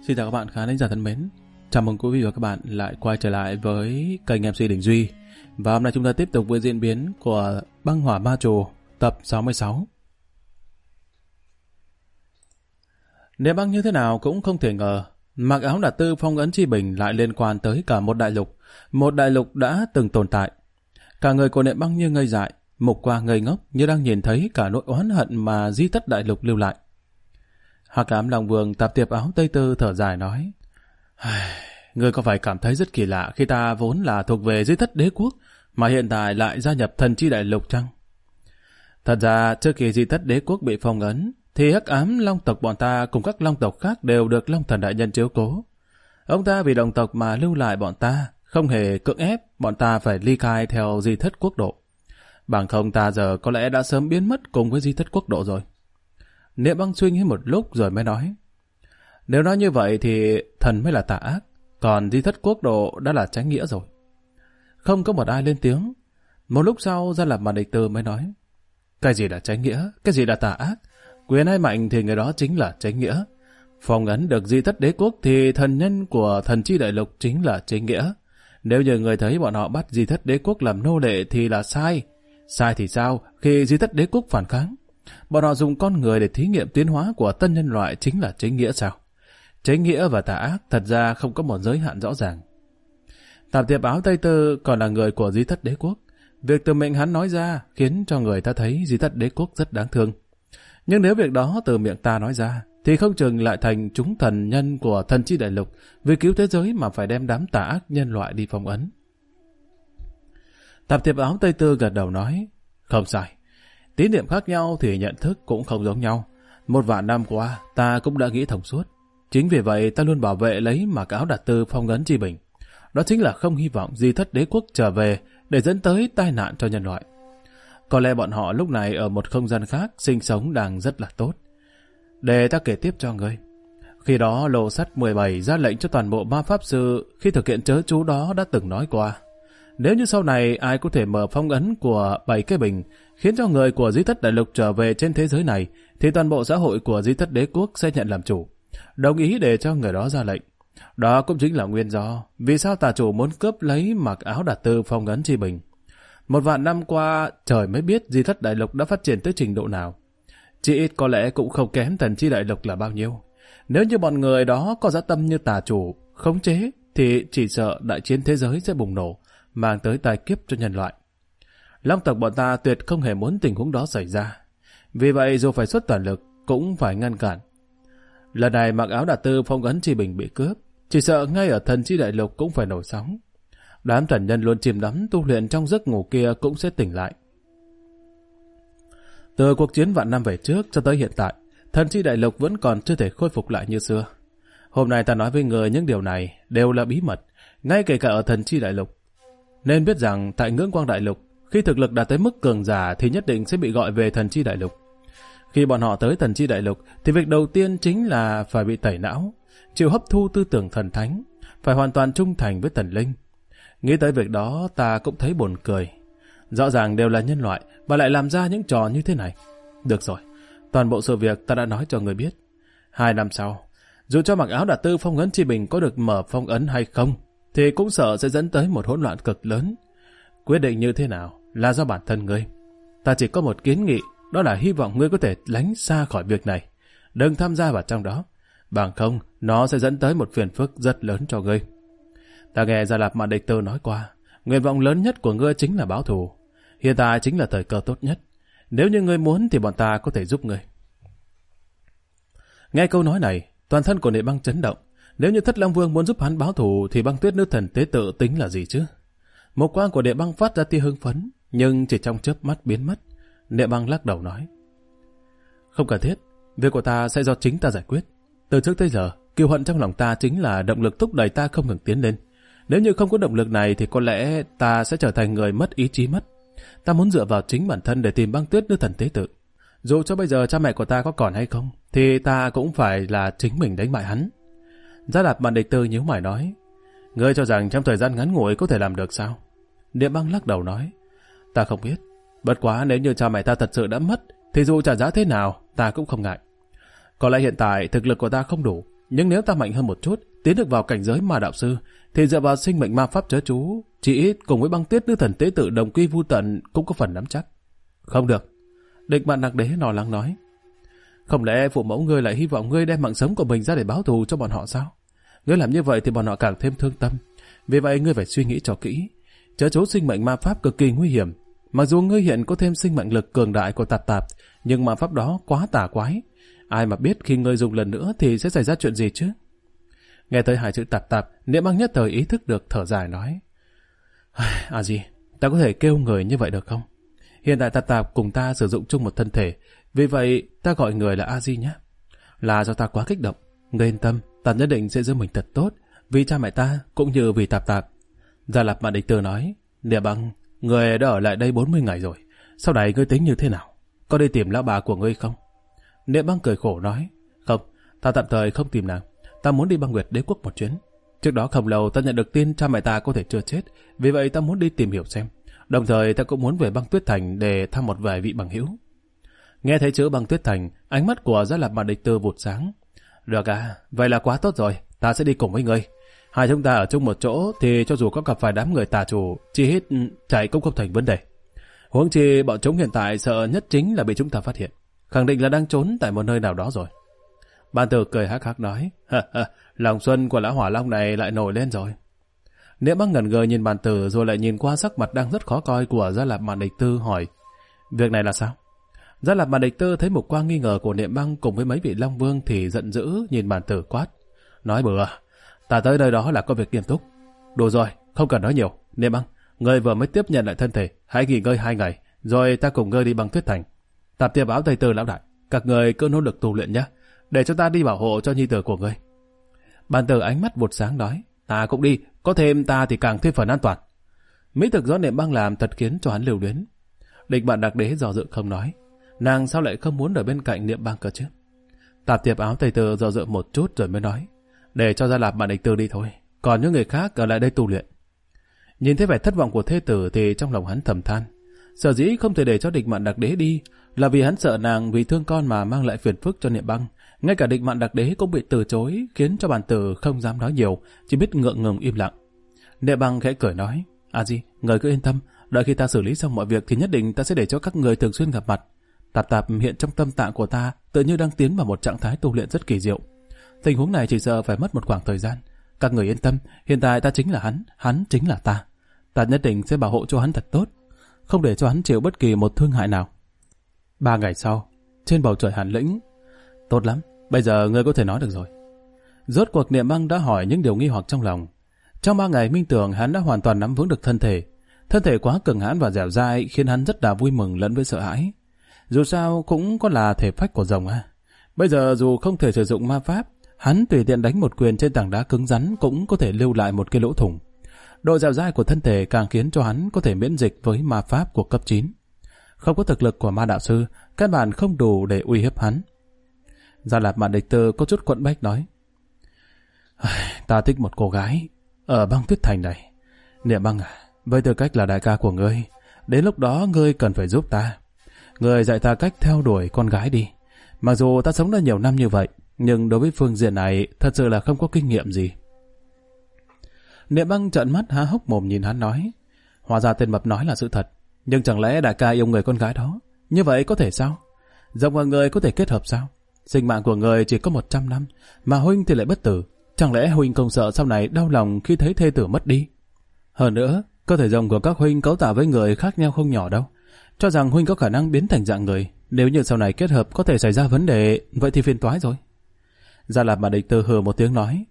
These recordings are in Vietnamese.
Xin chào các bạn khán giả thân mến. Chào mừng quý vị và các bạn lại quay trở lại với kênh MC Đình Duy. Và hôm nay chúng ta tiếp tục với diễn biến của Băng Hỏa Ma Trù tập 66. Nếu băng như thế nào cũng không thể ngờ, mặc áo đạt tư phong ấn chi bình lại liên quan tới cả một đại lục đã từng tồn tại. Cả người của Niệm Băng như ngây dại, mục quang ngây ngốc như đang nhìn thấy cả nỗi oán hận mà di thất đại lục lưu lại. Hắc Ám Long Vương tạp tiệp áo tây tư thở dài nói: Ngươi có phải cảm thấy rất kỳ lạ khi ta vốn là thuộc về di thất đế quốc mà hiện tại lại gia nhập thần chi đại lục chăng? Thật ra trước khi di thất đế quốc bị phong ấn thì Hắc Ám Long tộc bọn ta cùng các long tộc khác đều được Long Thần đại nhân chiếu cố. Ông ta vì đồng tộc mà lưu lại bọn ta, không hề cưỡng ép bọn ta phải ly khai theo di thất quốc độ. Bằng không ta giờ có lẽ đã sớm biến mất cùng với di thất quốc độ rồi. Niệm Băng suy nghĩ một lúc rồi mới nói: Nếu nói như vậy thì thần mới là tà ác, còn di thất quốc độ đã là chánh nghĩa rồi. Không có một ai lên tiếng. Một lúc sau Gia Lạp Màn Địch Tư mới nói: Cái gì là chánh nghĩa, cái gì là tà ác? Quyền ai mạnh thì người đó chính là chánh nghĩa. Phong ấn được di thất đế quốc thì thần nhân của thần chi đại lục chính là chánh nghĩa. Nếu như người thấy bọn họ bắt di thất đế quốc làm nô lệ thì là sai. Sai thì sao khi di thất đế quốc phản kháng? Bọn họ dùng con người để thí nghiệm tiến hóa của tân nhân loại chính là chánh nghĩa sao? Chánh nghĩa và tà ác thật ra không có một giới hạn rõ ràng. Tạp tiệp áo tây tư còn là người của di thất đế quốc. Việc từ miệng hắn nói ra khiến cho người ta thấy di thất đế quốc rất đáng thương. Nhưng nếu việc đó từ miệng ta nói ra thì không chừng lại thành chúng thần nhân của thần chi đại lục vì cứu thế giới mà phải đem đám tà ác nhân loại đi phong ấn. Tạp tiệp áo tây tư gật đầu nói: Không sai. Tín niệm khác nhau thì nhận thức cũng không giống nhau. 1.000 năm qua ta cũng đã nghĩ thông suốt. Chính vì vậy ta luôn bảo vệ lấy mặc áo đạt tư phong ấn chi bình. Đó chính là không hy vọng di thất đế quốc trở về để dẫn tới tai nạn cho nhân loại. Có lẽ bọn họ lúc này ở một không gian khác sinh sống đang rất là tốt. Để ta kể tiếp cho ngươi. Khi đó Lô Sắt 17 ra lệnh cho toàn bộ ma pháp sư khi thực hiện trớ chú đó đã từng nói qua: Nếu như sau này ai có thể mở phong ấn của 7 cái bình khiến cho người của di thất đại lục trở về trên thế giới này thì toàn bộ xã hội của di thất đế quốc sẽ nhận làm chủ, đồng ý để cho người đó ra lệnh. Đó cũng chính là nguyên do vì sao tà chủ muốn cướp lấy mặc áo đạt tư phong ấn chi bình. 1.000 năm qua trời mới biết di thất đại lục đã phát triển tới trình độ nào. Chỉ ít có lẽ cũng không kém thần chi đại lục là bao nhiêu. Nếu như bọn người đó có dã tâm như tà chủ khống chế thì chỉ sợ đại chiến thế giới sẽ bùng nổ, mang tới tai kiếp cho nhân loại. Long tộc bọn ta tuyệt không hề muốn tình huống đó xảy ra. Vì vậy dù phải xuất toàn lực cũng phải ngăn cản. Lần này mặc áo đạt tư phong ấn chi bình bị cướp, chỉ sợ ngay ở thần chi đại lục cũng phải nổi sóng. Đám thần nhân luôn chìm đắm tu luyện trong giấc ngủ kia cũng sẽ tỉnh lại. Từ cuộc chiến vạn năm về trước cho tới hiện tại, thần chi đại lục vẫn còn chưa thể khôi phục lại như xưa. Hôm nay ta nói với người những điều này đều là bí mật, ngay kể cả ở thần chi đại lục. Nên biết rằng tại Ngưỡng Quang đại lục, khi thực lực đạt tới mức cường giả thì nhất định sẽ bị gọi về thần chi đại lục. Khi bọn họ tới thần chi đại lục thì việc đầu tiên chính là phải bị tẩy não, chịu hấp thu tư tưởng thần thánh, phải hoàn toàn trung thành với thần linh. Nghĩ tới việc đó ta cũng thấy buồn cười. Rõ ràng đều là nhân loại mà lại làm ra những trò như thế này. Được rồi, toàn bộ sự việc ta đã nói cho người biết. 2 năm sau, dù cho mặc áo đạt tư phong ấn chi bình có được mở phong ấn hay không thì cũng sợ sẽ dẫn tới một hỗn loạn cực lớn. Quyết định như thế nào là do bản thân ngươi. Ta chỉ có một kiến nghị, đó là hy vọng ngươi có thể lánh xa khỏi việc này, đừng tham gia vào trong đó. Bằng không, nó sẽ dẫn tới một phiền phức rất lớn cho ngươi. Ta nghe Gia Lạp Màn Địch Tư nói qua, nguyện vọng lớn nhất của ngươi chính là báo thù. Hiện tại chính là thời cơ tốt nhất. Nếu như ngươi muốn thì bọn ta có thể giúp ngươi. Nghe câu nói này, toàn thân của Niệm Băng chấn động. Nếu như Thất Long Vương muốn giúp hắn báo thù thì Băng Tuyết nữ thần tế tự tính là gì chứ? Một quang của Niệm Băng phát ra tia hưng phấn, nhưng chỉ trong chớp mắt biến mất. Niệm Băng lắc đầu nói: Không cần thiết, việc của ta sẽ do chính ta giải quyết. Từ trước tới giờ, kiêu hận trong lòng ta chính là động lực thúc đẩy ta không ngừng tiến lên. Nếu như không có động lực này thì có lẽ ta sẽ trở thành người mất ý chí mất. Ta muốn dựa vào chính bản thân để tìm Băng Tuyết nữ thần tế tự. Dù cho bây giờ cha mẹ của ta có còn hay không, thì ta cũng phải là chính mình đánh bại hắn. Gia Lạp Màn Địch Tư nhíu mày nói: Ngươi cho rằng trong thời gian ngắn ngủi có thể làm được sao? Niệm Băng lắc đầu nói: Ta không biết. Bất quá nếu như cha mẹ ta thật sự đã mất thì dù trả giá thế nào ta cũng không ngại. Có lẽ hiện tại thực lực của ta không đủ, Nhưng nếu ta mạnh hơn một chút, tiến được vào cảnh giới ma đạo sư, thì dựa vào sinh mệnh ma pháp chớ chú, chỉ ít cùng với băng tuyết nữ thần tế tự đồng quy vu tận cũng có phần nắm chắc. Không được. Địch Mạn Đặc Đế lo lắng nói. Không lẽ phụ mẫu ngươi lại hy vọng ngươi đem mạng sống của mình ra để báo thù cho bọn họ sao? Ngươi làm như vậy thì bọn họ càng thêm thương tâm. Vì vậy ngươi phải suy nghĩ cho kỹ. Chớ chú sinh mệnh ma pháp cực kỳ nguy hiểm. Mặc dù ngươi hiện có thêm sinh mệnh lực cường đại của Tạp Tạp, nhưng ma pháp đó quá tà quái. Ai mà biết khi ngươi dùng lần nữa thì sẽ xảy ra chuyện gì chứ? Nghe tới hai chữ Tạp Tạp, Niệm Băng nhất thời ý thức được, thở dài nói. À gì, ta có thể kêu người như vậy được không? Hiện tại Tạp Tạp cùng ta sử dụng chung một thân thể, vì vậy ta gọi người là A-di nhé. Là do ta quá kích động. Ngươi yên tâm, ta nhất định sẽ giữ mình thật tốt, vì cha mẹ ta cũng như vì Tạp Tạp. Gia Lạp Mạn Địch Tư nói. Niệm Băng, người đã ở lại đây 40 ngày rồi. Sau này ngươi tính như thế nào? Có đi tìm lão bà của ngươi không? Niệm Băng cười khổ nói. Không, ta tạm thời không tìm nàng. Ta muốn đi Băng Nguyệt Đế Quốc một chuyến. Trước đó không lâu ta nhận được tin cha mẹ ta có thể chưa chết, vì vậy ta muốn đi tìm hiểu xem. Đồng thời ta cũng muốn về Băng Tuyết Thành để thăm một vài vị bằng hữu. Nghe thấy chữ Băng Tuyết Thành, ánh mắt của Gia Lạp Mạn Địch Tư vụt sáng. Được à, vậy là quá tốt rồi, ta sẽ đi cùng với ngươi. Hai chúng ta ở chung một chỗ thì cho dù có gặp phải đám người tà chủ, chỉ hết chạy cũng không thành vấn đề. Huống chi bọn chúng hiện tại sợ nhất chính là bị chúng ta phát hiện, khẳng định là đang trốn tại một nơi nào đó rồi. Ban Tử cười hắc hắc nói. Lòng xuân của lão Hỏa Long này lại nổi lên rồi. Niệm Băng ngẩn ngơ nhìn Ban Tử rồi lại nhìn qua sắc mặt đang rất khó coi của Gia Lạp Mạn Địch Tư hỏi. Việc này là sao? Gia Lạp Mạn Địch Tư thấy mục quang nghi ngờ của Niệm Băng cùng với mấy vị Long Vương thì giận dữ nhìn Ban Tử quát. Nói bừa, ta tới nơi đó là có việc nghiêm túc. Đủ rồi, không cần nói nhiều. Niệm Băng, ngươi vừa mới tiếp nhận lại thân thể, hãy nghỉ ngơi 2 ngày, rồi ta cùng ngươi đi Băng Tuyết Thành. Tạp Tiệp Áo Tây Tư lão đại, các người cứ nỗ lực tu luyện nhé, để cho ta đi bảo hộ cho nhi tử của ngươi. Ban Tử ánh mắt vụt sáng nói. Ta cũng đi, có thêm ta thì càng thêm phần an toàn. Mỹ thực do Niệm Băng làm thật khiến cho hắn lưu luyến. Địch Mạn Đặc Đế dò dự không nói. Nàng sao lại không muốn ở bên cạnh Niệm Băng cơ chứ? Tạp Tiệp Áo Tây Tư dò dự một chút rồi mới nói. Để cho Gia Lạp Mạn Địch Tư đi thôi, còn những người khác ở lại đây tu luyện. Nhìn thấy vẻ thất vọng của thê tử thì trong lòng hắn thầm than. Sở dĩ không thể để cho Địch Mạn Đặc Đế đi là vì hắn sợ nàng vì thương con mà mang lại phiền phức cho Niệm Băng. Ngay cả Địch Mạn Đặc Đế cũng bị từ chối, khiến cho Bàn Tử không dám nói nhiều, chỉ biết ngượng ngùng im lặng. Niệm Băng khẽ cười nói. Gì, người cứ yên tâm, đợi khi ta xử lý xong mọi việc thì nhất định ta sẽ để cho các người thường xuyên gặp mặt. Tạp Tạp hiện trong tâm tạng của ta tự như đang tiến vào một trạng thái tu luyện rất kỳ diệu. Tình huống này chỉ sợ phải mất một khoảng thời gian. Các người yên tâm, hiện tại ta chính là hắn chính là ta. Ta nhất định sẽ bảo hộ cho hắn thật tốt, không để cho hắn chịu bất kỳ một thương hại nào. 3 ngày sau, trên bầu trời Hàn Lĩnh. Tốt lắm, bây giờ ngươi có thể nói được rồi. Rốt cuộc Niệm Băng đã hỏi những điều nghi hoặc trong lòng. Trong 3 ngày minh tưởng hắn đã hoàn toàn nắm vững được thân thể. Thân thể quá cường hãn và dẻo dai khiến hắn rất là vui mừng lẫn với sợ hãi. Dù sao cũng có là thể phách của rồng à. Bây giờ dù không thể sử dụng ma pháp, hắn tùy tiện đánh một quyền trên tảng đá cứng rắn cũng có thể lưu lại một cái lỗ thủng. Độ dẻo dai của thân thể càng khiến cho hắn có thể miễn dịch với ma pháp của cấp 9. Không có thực lực của ma đạo sư, căn bản không đủ để uy hiếp hắn. Gia Lạp Mạn Địch Tư có chút quẫn bách nói. Ta thích một cô gái ở Băng Tuyết Thành này. Niệm Băng à, với tư cách là đại ca của ngươi, đến lúc đó ngươi cần phải giúp ta. Ngươi dạy ta cách theo đuổi con gái đi. Mặc dù ta sống đã nhiều năm như vậy, nhưng đối với phương diện này thật sự là không có kinh nghiệm gì. Niệm Băng trợn mắt há hốc mồm nhìn hắn nói. Hóa ra tên mập nói là sự thật. Nhưng chẳng lẽ đại ca yêu người con gái đó? Như vậy có thể sao? Rồng và người có thể kết hợp sao? Sinh mạng của người chỉ có 100 năm, mà huynh thì lại bất tử. Chẳng lẽ huynh không sợ sau này đau lòng khi thấy thê tử mất đi? Hơn nữa, cơ thể rồng của các huynh cấu tạo với người khác nhau không nhỏ đâu. Cho rằng huynh có khả năng biến thành dạng người. Nếu như sau này kết hợp có thể xảy ra vấn đề, vậy thì phiền toái rồi. Gia Lạp Mạn Địch Tư hừ một tiếng nói.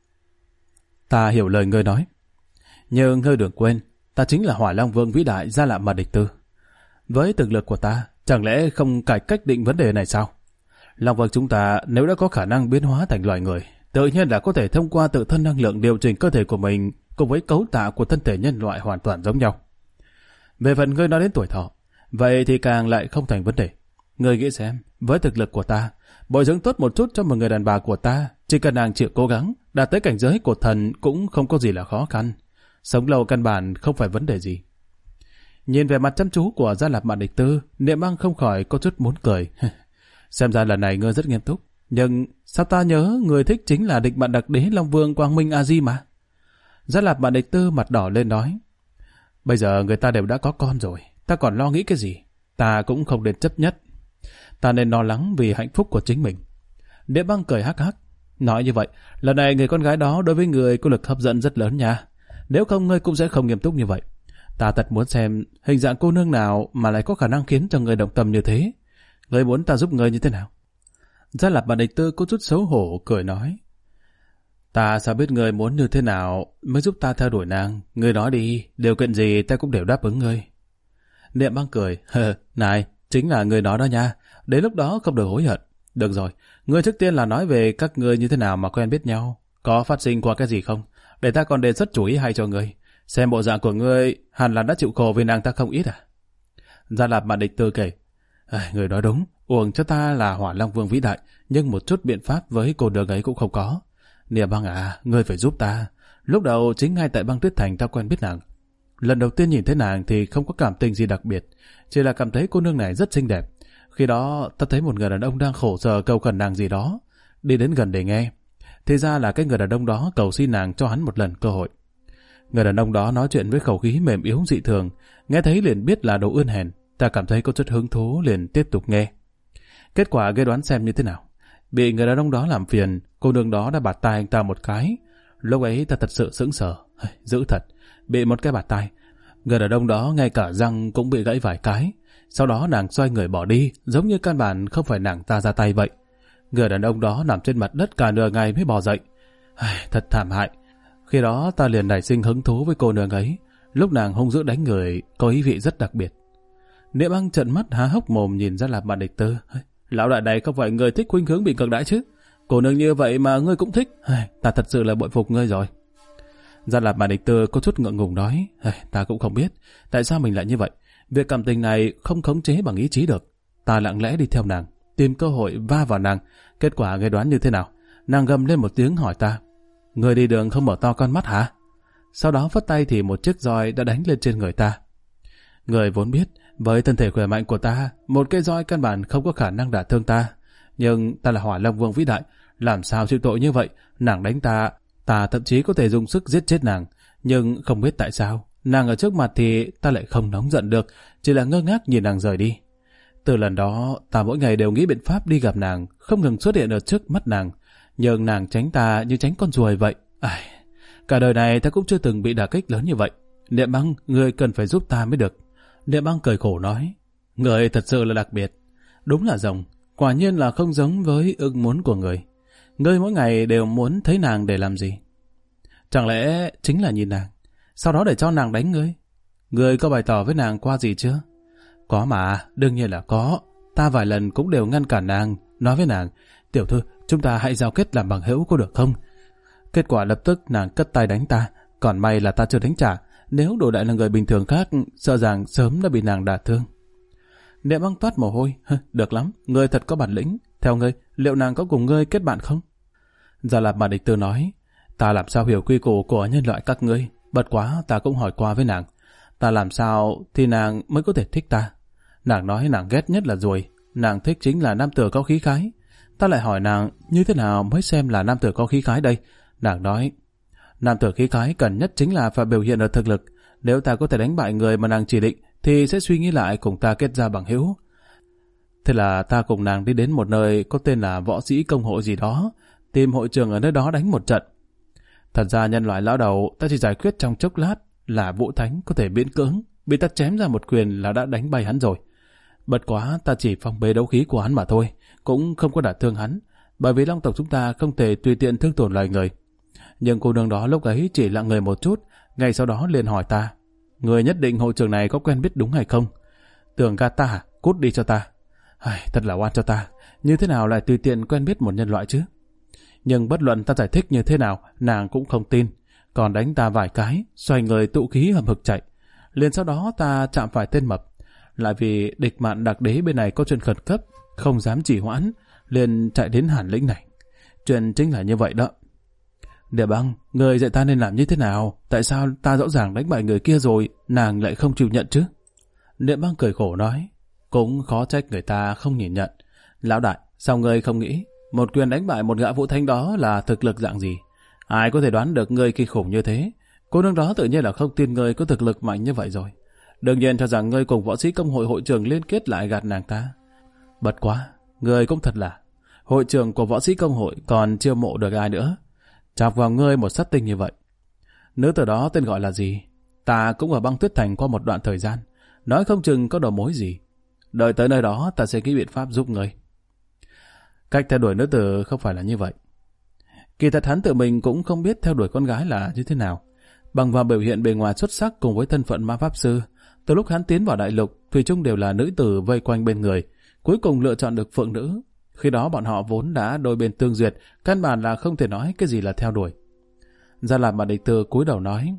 Ta hiểu lời ngươi nói. Nhưng ngươi đừng quên, ta chính là Hỏa Long Vương vĩ đại Gia Lạp Mạn Địch Tư. Với thực lực của ta, chẳng lẽ không cải cách định vấn đề này sao? Long Vương chúng ta nếu đã có khả năng biến hóa thành loài người, tự nhiên là có thể thông qua tự thân năng lượng điều chỉnh cơ thể của mình cùng với cấu tạo của thân thể nhân loại hoàn toàn giống nhau. Về phần ngươi nói đến tuổi thọ, vậy thì càng lại không thành vấn đề. Ngươi nghĩ xem, với thực lực của ta, bồi dưỡng tốt một chút cho một người đàn bà của ta, chỉ cần nàng chịu cố gắng, đạt tới cảnh giới của thần cũng không có gì là khó khăn. Sống lâu căn bản không phải vấn đề gì. Nhìn về mặt chăm chú của Gia Lạp Mạn Địch Tư, Niệm Băng không khỏi có chút muốn cười. Xem ra lần này ngươi rất nghiêm túc. Nhưng sao ta nhớ người thích chính là địch bạn đặc đế Long Vương Quang Minh A Di mà. Gia Lạp Bạn Địch Tư mặt đỏ lên nói, bây giờ người ta đều đã có con rồi, ta còn lo nghĩ cái gì? Ta cũng không nên chấp nhất. Ta nên lo lắng vì hạnh phúc của chính mình. Địa Băng cười hắc hắc, nói như vậy, lần này người con gái đó đối với người có lực hấp dẫn rất lớn nha. Nếu không ngươi cũng sẽ không nghiêm túc như vậy. Ta thật muốn xem hình dạng cô nương nào mà lại có khả năng khiến cho người động tâm như thế. Ngươi muốn ta giúp ngươi như thế nào? Gia Lạp Bạn Địch Tư có chút xấu hổ cười nói, ta sao biết ngươi muốn như thế nào mới giúp ta theo đuổi nàng? Ngươi nói đi, điều kiện gì ta cũng đều đáp ứng ngươi. Niệm Băng cười, này, chính là ngươi nói đó nha, đến lúc đó không được hối hận. Được rồi, ngươi trước tiên là nói về các ngươi như thế nào mà quen biết nhau, có phát sinh qua cái gì không? Để ta còn đề xuất chủ ý hay cho ngươi. Xem bộ dạng của ngươi hẳn là đã chịu khổ vì nàng ta không ít à? Gia Lạp Bạn Địch Tư kể, người nói đúng, uổng cho ta là Hỏa Long Vương vĩ đại, nhưng một chút biện pháp với cô đường ấy cũng không có. Niệm Băng à, ngươi phải giúp ta. Lúc đầu chính ngay tại Băng Tuyết Thành ta quen biết nàng. Lần đầu tiên nhìn thấy nàng thì không có cảm tình gì đặc biệt, chỉ là cảm thấy cô nương này rất xinh đẹp. Khi đó ta thấy một người đàn ông đang khổ sở cầu khẩn nàng gì đó, đi đến gần để nghe. Thì ra là cái người đàn ông đó cầu xin nàng cho hắn một lần cơ hội. Người đàn ông đó nói chuyện với khẩu khí mềm yếu dị thường, nghe thấy liền biết là đồ ươn hèn. Ta cảm thấy có chút hứng thú liền tiếp tục nghe. Kết quả gây đoán xem như thế nào. Bị người đàn ông đó làm phiền, cô nương đó đã bạt tai anh ta một cái. Lúc ấy ta thật sự sững sờ, dữ thật, bị một cái bạt tai. Người đàn ông đó ngay cả răng cũng bị gãy vài cái. Sau đó nàng xoay người bỏ đi, giống như căn bản không phải nàng ta ra tay vậy. Người đàn ông đó nằm trên mặt đất cả nửa ngày mới bò dậy. Thật thảm hại. Khi đó ta liền nảy sinh hứng thú với cô nương ấy. Lúc nàng hung dữ đánh người, có ý vị rất đặc biệt. Niệm Băng trợn mắt há hốc mồm nhìn Gia Lạp Bạn Địch Tư. Lão đại này không phải người thích khuynh hướng bị ngược đãi chứ? Cô nương như vậy mà ngươi cũng thích. Ta thật sự là bội phục ngươi rồi. Gia Lạp Bạn Địch Tư có chút ngượng ngùng nói, ta cũng không biết tại sao mình lại như vậy. Việc cảm tình này không khống chế bằng ý chí được. Ta lặng lẽ đi theo nàng, tìm cơ hội va vào nàng. Kết quả ngươi đoán như thế nào? Nàng gầm lên một tiếng hỏi ta, ngươi đi đường không mở to con mắt hả? Sau đó phất tay thì một chiếc roi đã đánh lên trên người ta. Người vốn biết với thân thể khỏe mạnh của ta, một cái roi căn bản không có khả năng đả thương ta. Nhưng ta là Hỏa Long Vương vĩ đại, làm sao chịu tội như vậy? Nàng đánh ta, ta thậm chí có thể dùng sức giết chết nàng. Nhưng không biết tại sao, nàng ở trước mặt thì ta lại không nóng giận được, chỉ là ngơ ngác nhìn nàng rời đi. Từ lần đó, ta mỗi ngày đều nghĩ biện pháp đi gặp nàng, không ngừng xuất hiện ở trước mắt nàng. Nhưng nàng tránh ta như tránh con ruồi vậy. Cả đời này ta cũng chưa từng bị đả kích lớn như vậy. Niệm Băng, ngươi cần phải giúp ta mới được. Niệm Băng cười khổ nói, người thật sự là đặc biệt. Đúng là rồng, quả nhiên là không giống với ước muốn của người. Ngươi mỗi ngày đều muốn thấy nàng để làm gì? Chẳng lẽ chính là nhìn nàng, sau đó để cho nàng đánh ngươi? Ngươi có bày tỏ với nàng qua gì chưa? Có mà, đương nhiên là có. Ta vài lần cũng đều ngăn cản nàng, nói với nàng, tiểu thư, chúng ta hãy giao kết làm bằng hữu có được không? Kết quả lập tức nàng cất tay đánh ta, còn may là ta chưa đánh trả. Nếu đổi lại là người bình thường khác, sợ rằng sớm đã bị nàng đả thương. Niệm Băng toát mồ hôi, được lắm, ngươi thật có bản lĩnh. Theo ngươi, liệu nàng có cùng ngươi kết bạn không? Gia Lạp Bạn Địch Tư nói, ta làm sao hiểu quy củ của nhân loại các ngươi, bất quá ta cũng hỏi qua với nàng. Ta làm sao thì nàng mới có thể thích ta? Nàng nói nàng ghét nhất là ruồi, nàng thích chính là nam tử có khí khái. Ta lại hỏi nàng như thế nào mới xem là nam tử có khí khái đây? Nàng nói, nam tử khí khái cần nhất chính là phải biểu hiện ở thực lực. Nếu ta có thể đánh bại người mà nàng chỉ định, thì sẽ suy nghĩ lại cùng ta kết giao bằng hữu. Thế là ta cùng nàng đi đến một nơi có tên là Võ Sĩ Công Hội gì đó, tìm hội trường ở nơi đó đánh một trận. Thật ra nhân loại lão đầu ta chỉ giải quyết trong chốc lát, là Vũ Thánh có thể miễn cưỡng, bị ta chém ra một quyền là đã đánh bay hắn rồi. Bất quá ta chỉ phong bế đấu khí của hắn mà thôi, cũng không có đả thương hắn, bởi vì Long tộc chúng ta không thể tùy tiện thương tổn loài người. Nhưng cô nương đó lúc ấy chỉ lặng người một chút, ngay sau đó liền hỏi ta, người nhất định hội trường này có quen biết đúng hay không? Tưởng gạt ta hả? Cút đi cho ta. Thật là oan cho ta, như thế nào lại tùy tiện quen biết một nhân loại chứ? Nhưng bất luận ta giải thích như thế nào, nàng cũng không tin, còn đánh ta vài cái, xoay người tụ khí hầm hực chạy. Liền sau đó ta chạm phải tên mập, lại vì địch mạn đặc đế bên này có chuyện khẩn cấp, không dám trì hoãn, liền chạy đến Hàn Lĩnh này. Chuyện chính là như vậy đó. Địa Băng, người dạy ta nên làm như thế nào? Tại sao ta rõ ràng đánh bại người kia rồi, nàng lại không chịu nhận chứ? Địa Băng cười khổ nói, cũng khó trách người ta không nhìn nhận. Lão đại, sao ngươi không nghĩ Một quyền đánh bại một gã vũ thánh đó là thực lực dạng gì? Ai có thể đoán được ngươi khi khủng như thế? Cô nương đó tự nhiên là không tin ngươi có thực lực mạnh như vậy rồi. Đương nhiên cho rằng ngươi cùng võ sĩ công hội hội trưởng liên kết lại gạt nàng ta. Bật quá, ngươi cũng thật là. Hội trưởng của võ sĩ công hội còn chiêu mộ được ai nữa? Chọc vào ngươi một sát tinh như vậy. Nữ tử đó tên gọi là gì? Ta cũng ở băng tuyết thành qua một đoạn thời gian. Nói không chừng có đầu mối gì. Đợi tới nơi đó ta sẽ nghĩ biện pháp giúp ngươi. Cách theo đuổi nữ tử không phải là như vậy. Kỳ thật hắn tự mình cũng không biết theo đuổi con gái là như thế nào. Bằng vào biểu hiện bề ngoài xuất sắc cùng với thân phận ma pháp sư, từ lúc hắn tiến vào đại lục, thủy chung đều là nữ tử vây quanh bên người, cuối cùng lựa chọn được phượng nữ. Khi đó bọn họ vốn đã đôi bên tương duyệt, căn bản là không thể nói cái gì là theo đuổi. Gia Lạp Mạt Địch Tư cúi đầu nói,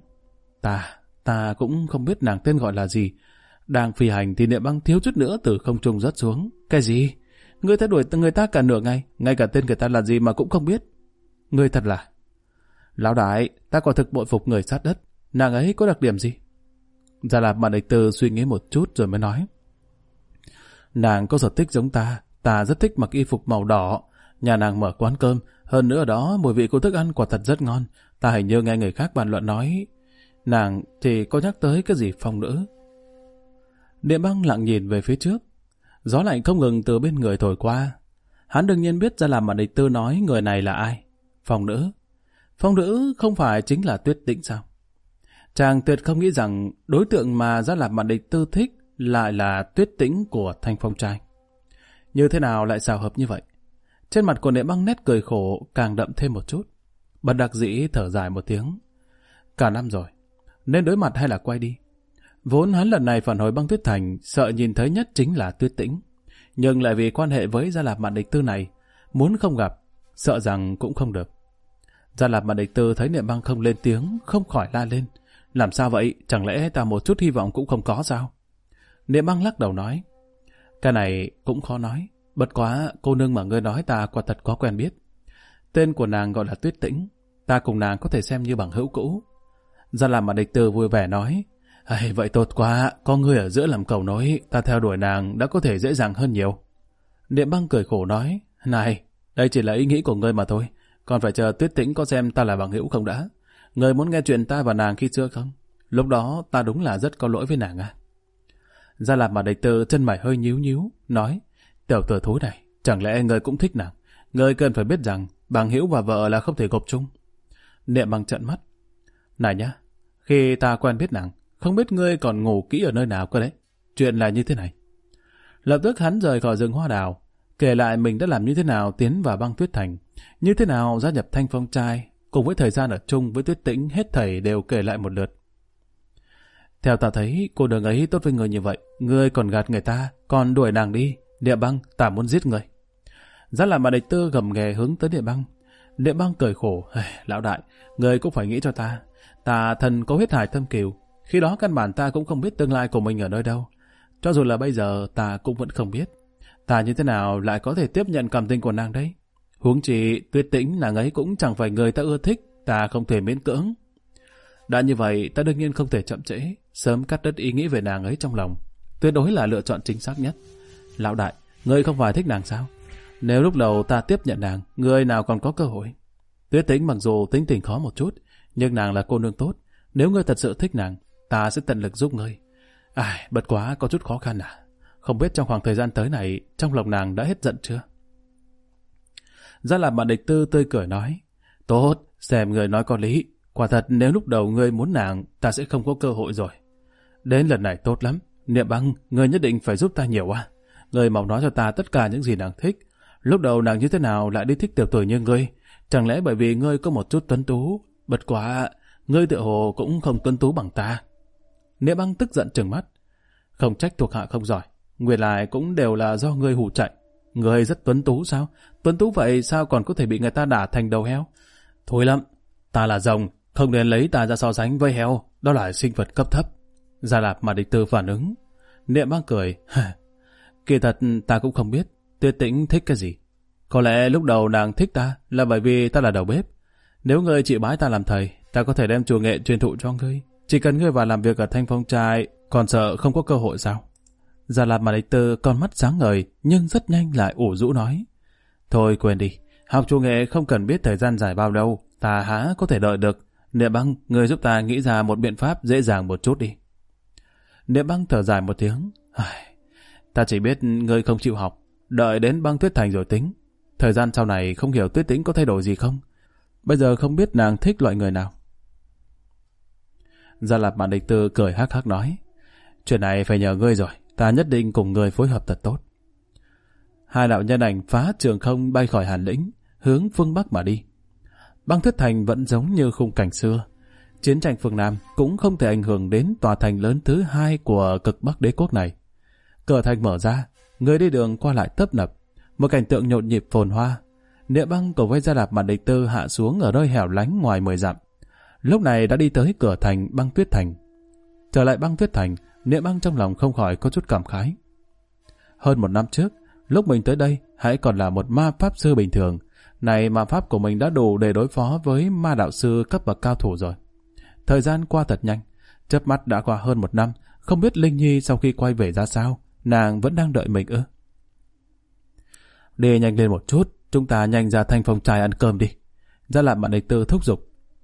ta cũng không biết nàng tên gọi là gì. Đang phi hành thì Niệm Băng thiếu chút nữa từ không trung rớt xuống. Cái gì? Ngươi theo đuổi người ta cả nửa ngày, ngay cả tên người ta là gì mà cũng không biết. Ngươi thật là... Lão đại, ta quả thực bội phục người sát đất. Nàng ấy có đặc điểm gì? Gia Lạp Mạt Địch Tư suy nghĩ một chút rồi mới nói. Nàng có sở thích giống ta rất thích mặc y phục màu đỏ. Nhà nàng mở quán cơm, hơn nữa ở đó mùi vị của thức ăn quả thật rất ngon. Ta hình như nghe người khác bàn luận nói, nàng thì có nhắc tới cái gì phong nữ. Niệm Băng lặng nhìn về phía trước. Gió lạnh không ngừng từ bên người thổi qua. Hắn đương nhiên biết Gia Lạp Mạt Địch Tư nói người này là ai. Phong nữ. Phong nữ không phải chính là Tuyết Tĩnh sao? Chàng tuyệt không nghĩ rằng đối tượng mà Gia Lạp Mạt Địch Tư thích lại là Tuyết Tĩnh của Thanh Phong trai. Như thế nào lại xào hợp như vậy? Trên mặt của Niệm Băng nét cười khổ càng đậm thêm một chút. Bất đắc dĩ thở dài một tiếng. Cả năm rồi, nên đối mặt hay là quay đi? Vốn hắn lần này phản hồi băng tuyết thành, sợ nhìn thấy nhất chính là Tuyết Tĩnh. Nhưng lại vì quan hệ với Gia Lạp Mạt Địch Tư này, muốn không gặp, sợ rằng cũng không được. Gia Lạp Mạt Địch Tư thấy Niệm Băng không lên tiếng, không khỏi la lên. Làm sao vậy? Chẳng lẽ ta một chút hy vọng cũng không có sao? Niệm Băng lắc đầu nói. Cái này cũng khó nói. Bất quá cô nương mà ngươi nói ta quả thật có quen biết. Tên của nàng gọi là Tuyết Tĩnh. Ta cùng nàng có thể xem như bằng hữu cũ. Gia Lạp Mạt Địch Tư vui vẻ nói. Vậy tốt quá, có ngươi ở giữa làm cầu nối, ta theo đuổi nàng đã có thể dễ dàng hơn nhiều. Niệm Băng cười khổ nói. Này, đây chỉ là ý nghĩ của ngươi mà thôi. Còn phải chờ Tuyết Tĩnh có xem ta là bằng hữu không đã. Ngươi muốn nghe chuyện ta và nàng khi xưa không? Lúc đó ta đúng là rất có lỗi với nàng à. Gia Lạp Mạt Địch Tư chân mày hơi nhíu nhíu, nói. Tiểu tử thối này, chẳng lẽ ngươi cũng thích nàng? Ngươi cần phải biết rằng bằng hữu và vợ là không thể gộp chung. Niệm Băng trợn mắt. Này nhá, khi ta quen biết nàng, không biết ngươi còn ngủ kỹ ở nơi nào cơ đấy. Chuyện là như thế này. Lập tức hắn rời khỏi rừng hoa đào, kể lại mình đã làm như thế nào tiến vào băng tuyết thành, như thế nào gia nhập Thanh Phong trai, cùng với thời gian ở chung với Tuyết Tĩnh, hết thảy đều kể lại một lượt. Theo ta thấy, cô nương ấy tốt với người như vậy, ngươi còn gạt người ta, còn đuổi nàng đi. Niệm Băng, ta muốn giết người. Gia Lạp Mạt Địch Tư gầm ghè hướng tới Niệm Băng. Niệm Băng cười khổ. Lão đại, ngươi cũng phải nghĩ cho ta. Ta thần có huyết hải thâm cừu. Khi đó căn bản ta cũng không biết tương lai của mình ở nơi đâu. Cho dù là bây giờ ta cũng vẫn không biết. Ta như thế nào lại có thể tiếp nhận cảm tình của nàng đấy? Huống chi Tuyết Tĩnh nàng ấy cũng chẳng phải người ta ưa thích. Ta không thể miễn cưỡng. Đã như vậy ta đương nhiên không thể chậm trễ, sớm cắt đứt ý nghĩ về nàng ấy trong lòng. Tuyệt đối là lựa chọn chính xác nhất. Lão đại, ngươi không phải thích nàng sao? Nếu lúc đầu ta tiếp nhận nàng, ngươi nào còn có cơ hội? Tuyết Tĩnh mặc dù tính tình khó một chút, nhưng nàng là cô nương tốt. Nếu ngươi thật sự thích nàng, ta sẽ tận lực giúp ngươi. Bất quá có chút khó khăn à? Không biết trong khoảng thời gian tới này, trong lòng nàng đã hết giận chưa? Gia Lạp Mạt Địch Tư tươi cười nói. Tốt, xem ngươi nói có lý. Quả thật nếu lúc đầu ngươi muốn nàng, ta sẽ không có cơ hội rồi. Đến lần này tốt lắm. Niệm Băng, ngươi nhất định phải giúp ta nhiều à? Ngươi mau nói cho ta tất cả những gì nàng thích. Lúc đầu nàng như thế nào lại đi thích tiểu tử như ngươi? Chẳng lẽ bởi vì ngươi có một chút tuấn tú? Bất quá, ngươi tựa hồ cũng không tuấn tú bằng ta. Niệm Băng tức giận trừng mắt. Không trách thuộc hạ không giỏi. Nguyên lại cũng đều là do ngươi hù chạy. Ngươi rất tuấn tú sao? Tuấn tú vậy sao còn có thể bị người ta đả thành đầu heo? Thôi lắm, ta là rồng, không nên lấy ta ra so sánh với heo. Đó là sinh vật cấp thấp. Gia Lạp Mạt Địch Tư phản ứng. Niệm Băng cười. Kỳ thật ta cũng không biết Tuyết Tĩnh thích cái gì. Có lẽ lúc đầu nàng thích ta là bởi vì ta là đầu bếp. Nếu ngươi chịu bái ta làm thầy, ta có thể đem chùa nghệ truyền thụ cho ngươi. Chỉ cần ngươi vào làm việc ở Thanh Phong trai, còn sợ không có cơ hội sao? Gia Lạp Mạt Địch Tư con mắt sáng ngời, nhưng rất nhanh lại ủ rũ nói. Thôi quên đi, học chủ nghệ không cần biết thời gian dài bao đâu, ta há có thể đợi được. Niệm Băng, người giúp ta nghĩ ra một biện pháp dễ dàng một chút đi. Niệm Băng thở dài một tiếng. Ta chỉ biết ngươi không chịu học, đợi đến Băng Tuyết Thành rồi tính. Thời gian sau này không hiểu Tuyết Tĩnh có thay đổi gì không. Bây giờ không biết nàng thích loại người nào. Gia Lạp Mạn Địch Tư cười hắc hắc nói, chuyện này phải nhờ ngươi rồi, ta nhất định cùng ngươi phối hợp thật tốt. Hai đạo nhân ảnh phá trường không bay khỏi Hàn Lĩnh, hướng phương Bắc mà đi. Băng Tuyết Thành vẫn giống như khung cảnh xưa. Chiến tranh phương Nam cũng không thể ảnh hưởng đến tòa thành lớn thứ hai của cực Bắc đế quốc này. Cửa thành mở ra, người đi đường qua lại tấp nập, một cảnh tượng nhộn nhịp phồn hoa. Niệm Băng cùng với Gia Lạp Mạn Địch Tư hạ xuống ở nơi hẻo lánh ngoài 10 dặm. Lúc này đã đi tới cửa thành Băng Tuyết Thành. Trở lại Băng Tuyết Thành, Niệm Băng trong lòng không khỏi có chút cảm khái. Hơn 1 năm trước, lúc mình tới đây hãy còn là một ma pháp sư bình thường, này ma pháp của mình đã đủ để đối phó với ma đạo sư cấp bậc cao thủ rồi. Thời gian qua thật nhanh, chớp mắt đã qua hơn 1 năm, không biết Linh Nhi sau khi quay về ra sao, nàng vẫn đang đợi mình ư? Đi nhanh lên một chút, chúng ta nhanh ra Thanh Phong Trai ăn cơm đi. Gia Lạp Mạn Địch Tư thúc giục.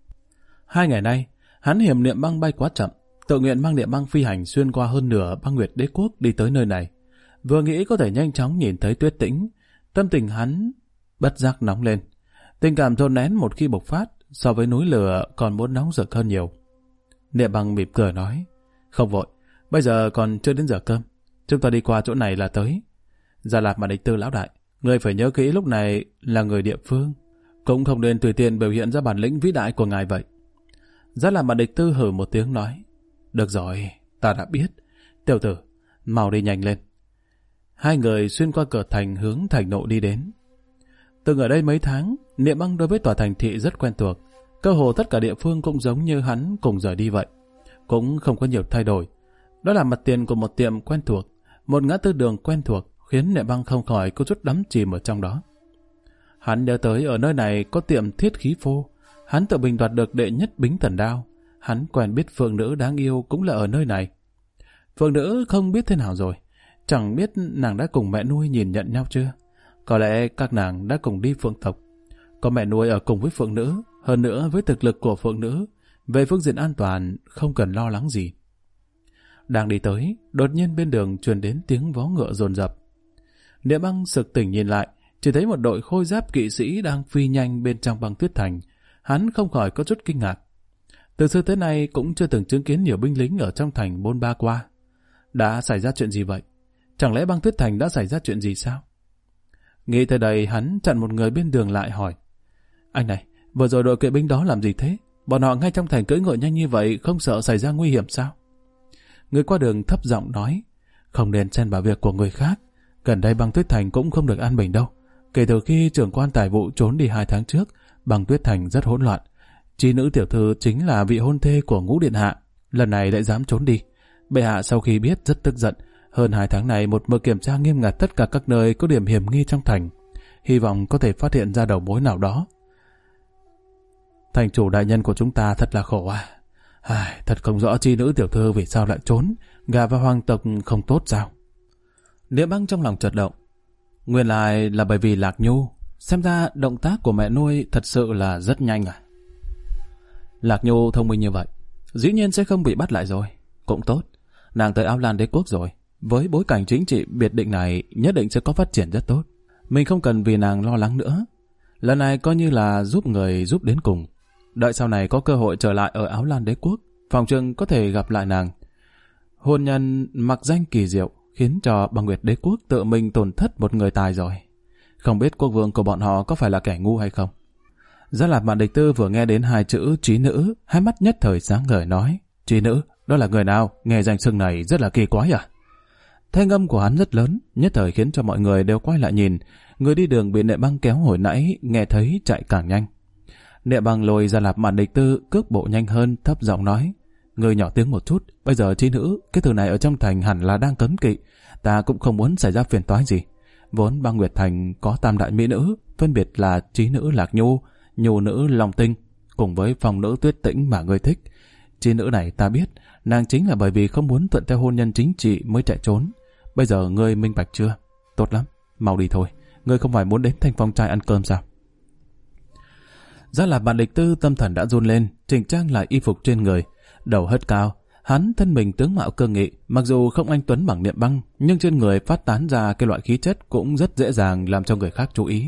2 ngày nay, hắn hiểm Niệm Băng bay quá chậm, tự nguyện mang Niệm Băng phi hành xuyên qua hơn nửa băng nguyệt đế quốc đi tới nơi này. Vừa nghĩ có thể nhanh chóng nhìn thấy Tuyết Tĩnh, tâm tình hắn bất giác nóng lên. Tình cảm dồn nén một khi bộc phát, so với núi lửa còn muốn nóng rực hơn nhiều. Niệm Băng mỉm cười nói, không vội, bây giờ còn chưa đến giờ cơm, chúng ta đi qua chỗ này là tới. Gia Lạp Mạn Địch Tư lão đại, người phải nhớ kỹ lúc này là người địa phương, cũng không nên tùy tiện biểu hiện ra bản lĩnh vĩ đại của ngài vậy. Gia Lạp Mạn Địch Tư hừ một tiếng nói, được rồi, ta đã biết. Tiểu tử, mau đi nhanh lên. Hai người xuyên qua cửa thành hướng thành nội đi đến. Từng ở đây mấy tháng, Niệm Băng đối với tòa thành thị rất quen thuộc. Cơ hồ tất cả địa phương cũng giống như hắn cùng rời đi vậy. Cũng không có nhiều thay đổi. Đó là mặt tiền của một tiệm quen thuộc, một ngã tư đường quen thuộc, khiến Niệm Băng không khỏi có chút đắm chìm ở trong đó. Hắn nhớ tới ở nơi này có tiệm Thiết Khí Phô. Hắn tự mình đoạt được đệ nhất Bính Thần Đao. Hắn quen biết phượng nữ đáng yêu cũng là ở nơi này. Phượng nữ không biết thế nào rồi. Chẳng biết nàng đã cùng mẹ nuôi nhìn nhận nhau chưa. Có lẽ các nàng đã cùng đi phượng tộc. Có mẹ nuôi ở cùng với phượng nữ. Hơn nữa với thực lực của phượng nữ, về phương diện an toàn không cần lo lắng gì. Đang đi tới, đột nhiên bên đường truyền đến tiếng vó ngựa dồn dập. Niệm Băng sực tỉnh nhìn lại, chỉ thấy một đội khôi giáp kỵ sĩ đang phi nhanh bên trong Băng Tuyết Thành. Hắn không khỏi có chút kinh ngạc. Từ xưa tới nay cũng chưa từng chứng kiến nhiều binh lính ở trong thành bôn ba qua. Đã xảy ra chuyện gì vậy? Chẳng lẽ Băng Tuyết Thành đã xảy ra chuyện gì sao? Nghĩ tới đây, hắn chặn một người bên đường lại hỏi, anh này, vừa rồi đội kỵ binh đó làm gì thế? Bọn họ ngay trong thành cưỡi ngựa nhanh như vậy, không sợ xảy ra nguy hiểm sao? Người qua đường thấp giọng nói, không nên xen vào việc của người khác. Gần đây Băng Tuyết Thành cũng không được an bình đâu. Kể từ khi trưởng quan tài vụ trốn đi 2 tháng trước, Băng Tuyết Thành rất hỗn loạn. Chi nữ tiểu thư chính là vị hôn thê của Ngũ Điện Hạ, lần này lại dám trốn đi. Bệ hạ sau khi biết rất tức giận, hơn 2 tháng này một mực kiểm tra nghiêm ngặt tất cả các nơi có điểm hiểm nghi trong thành, hy vọng có thể phát hiện ra đầu mối nào đó. Thành chủ đại nhân của chúng ta thật là khổ à. Thật không rõ chi nữ tiểu thư vì sao lại trốn, gà vào hoàng tộc không tốt sao? Niệm Băng trong lòng chợt động. Nguyên lai là bởi vì Lạc Nhu. Xem ra động tác của mẹ nuôi thật sự là rất nhanh à. Lạc Nhu thông minh như vậy, dĩ nhiên sẽ không bị bắt lại rồi. Cũng tốt, nàng tới Áo Lan đế quốc rồi. Với bối cảnh chính trị biệt định này nhất định sẽ có phát triển rất tốt. Mình không cần vì nàng lo lắng nữa. Lần này coi như là giúp người giúp đến cùng. Đợi sau này có cơ hội trở lại ở Áo Lan đế quốc, phòng trừng có thể gặp lại nàng. Hôn nhân mặc danh kỳ diệu khiến cho Băng Nguyệt đế quốc tự mình tổn thất một người tài rồi. Không biết quốc vương của bọn họ có phải là kẻ ngu hay không? Gia Lạp Mạn Địch Tư vừa nghe đến 2 chữ trí nữ, hai mắt nhất thời sáng ngời nói, trí nữ, đó là người nào? Nghe danh xưng này rất là kỳ quái à? Thanh âm của hắn rất lớn, nhất thời khiến cho mọi người đều quay lại nhìn. Người đi đường bị Niệm Băng kéo hồi nãy nghe thấy chạy càng nhanh. Niệm Băng lôi Gia Lạp Mạn Địch Tư cước bộ nhanh hơn, thấp giọng nói, người nhỏ tiếng một chút, bây giờ trí nữ, cái từ này ở trong thành hẳn là đang cấm kỵ, ta cũng không muốn xảy ra phiền toái gì. Vốn Băng Nguyệt Thành có 3 đại mỹ nữ, phân biệt là trí nữ Lạc Nhu, nhu nữ Long Tinh, cùng với phong nữ Tuyết Tĩnh mà ngươi thích. Trí nữ này ta biết, nàng chính là bởi vì không muốn thuận theo hôn nhân chính trị mới chạy trốn. Bây giờ ngươi minh bạch chưa? Tốt lắm, mau đi thôi. ngươi không phải muốn đến Thanh Phong trai ăn cơm sao? Gia Lạp Bản Địch Tư tâm thần đã run lên, chỉnh trang lại y phục trên người, đầu hất cao. Hắn thân mình tướng mạo cương nghị, mặc dù không anh tuấn bằng Niệm Băng, nhưng trên người phát tán ra cái loại khí chất cũng rất dễ dàng làm cho người khác chú ý.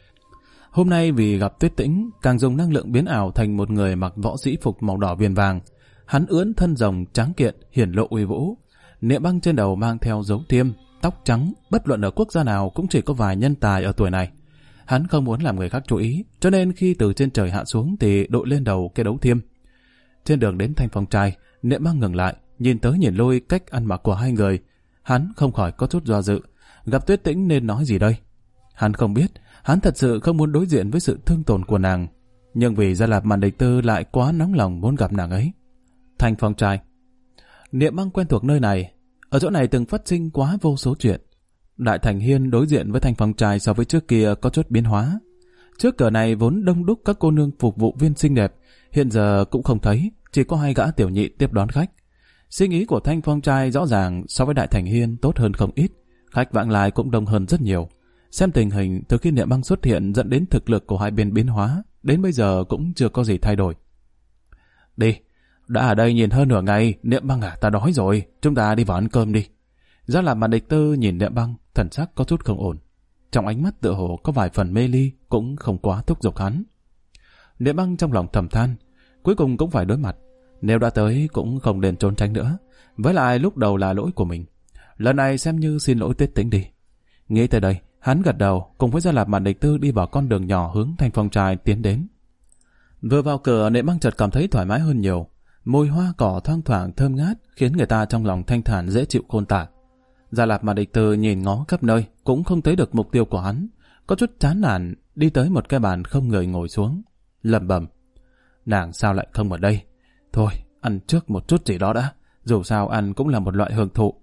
Hôm nay vì gặp Tuyết Tĩnh, càng dùng năng lượng biến ảo thành một người mặc võ sĩ phục màu đỏ viền vàng. Hắn ưỡn thân rồng tráng kiện, hiển lộ uy vũ. Niệm Băng trên đầu mang theo dấu thiêm, tóc trắng, bất luận ở quốc gia nào cũng chỉ có vài nhân tài ở tuổi này. Hắn không muốn làm người khác chú ý, cho nên khi từ trên trời hạ xuống thì đội lên đầu cái đấu thiêm. Trên đường đến Thanh Phong trai, Niệm Băng ngừng lại, nhìn tới nhìn lui cách ăn mặc của hai người. Hắn không khỏi có chút do dự, gặp Tuyết Tĩnh nên nói gì đây? Hắn không biết, hắn thật sự không muốn đối diện với sự thương tổn của nàng, nhưng vì Gia Lạp Bản Địch Tư lại quá nóng lòng muốn gặp nàng ấy. Thanh Phong trai. Niệm Băng quen thuộc nơi này, ở chỗ này từng phát sinh quá vô số chuyện. Đại Thành Hiên đối diện với Thanh Phong trai so với trước kia có chút biến hóa. Trước cửa này vốn đông đúc các cô nương phục vụ viên xinh đẹp, hiện giờ cũng không thấy, chỉ có hai gã tiểu nhị tiếp đón khách. Sinh ý của Thanh Phong trai rõ ràng so với Đại Thành Hiên tốt hơn không ít, khách vãng lai cũng đông hơn rất nhiều. Xem tình hình từ khi Niệm Băng xuất hiện dẫn đến thực lực của hai bên biến hóa, đến bây giờ cũng chưa có gì thay đổi. Đi, đã ở đây nhìn hơn nửa ngày, Niệm Băng à, ta đói rồi, chúng ta đi vào ăn cơm đi. Gia Lạp Bản Địch Tư nhìn Niệm Băng, thần sắc có chút không ổn. Trong ánh mắt tựa hồ có vài phần mê ly, cũng không quá thúc giục hắn. Niệm Băng trong lòng thầm than, cuối cùng cũng phải đối mặt. Nếu đã tới cũng không nên trốn tránh nữa. Với lại lúc đầu là lỗi của mình. Lần này xem như xin lỗi Tuyết Tĩnh đi. Nghĩ tới đây, hắn gật đầu, cùng với Gia Lạp Bản Địch Tư đi vào con đường nhỏ hướng Thanh Phong trai tiến đến. Vừa vào cửa, Niệm Băng chợt cảm thấy thoải mái hơn nhiều. Mùi hoa cỏ thoang thoảng thơm ngát khiến người ta trong lòng thanh thản dễ chịu khôn tả. Gia Lạp Bản Địch Tư nhìn ngó khắp nơi cũng không thấy được mục tiêu của hắn, có chút chán nản đi tới một cái bàn không người ngồi xuống, lẩm bẩm: nàng sao lại không ở đây? Thôi, ăn trước một chút gì đó đã, dù sao ăn cũng là một loại hưởng thụ.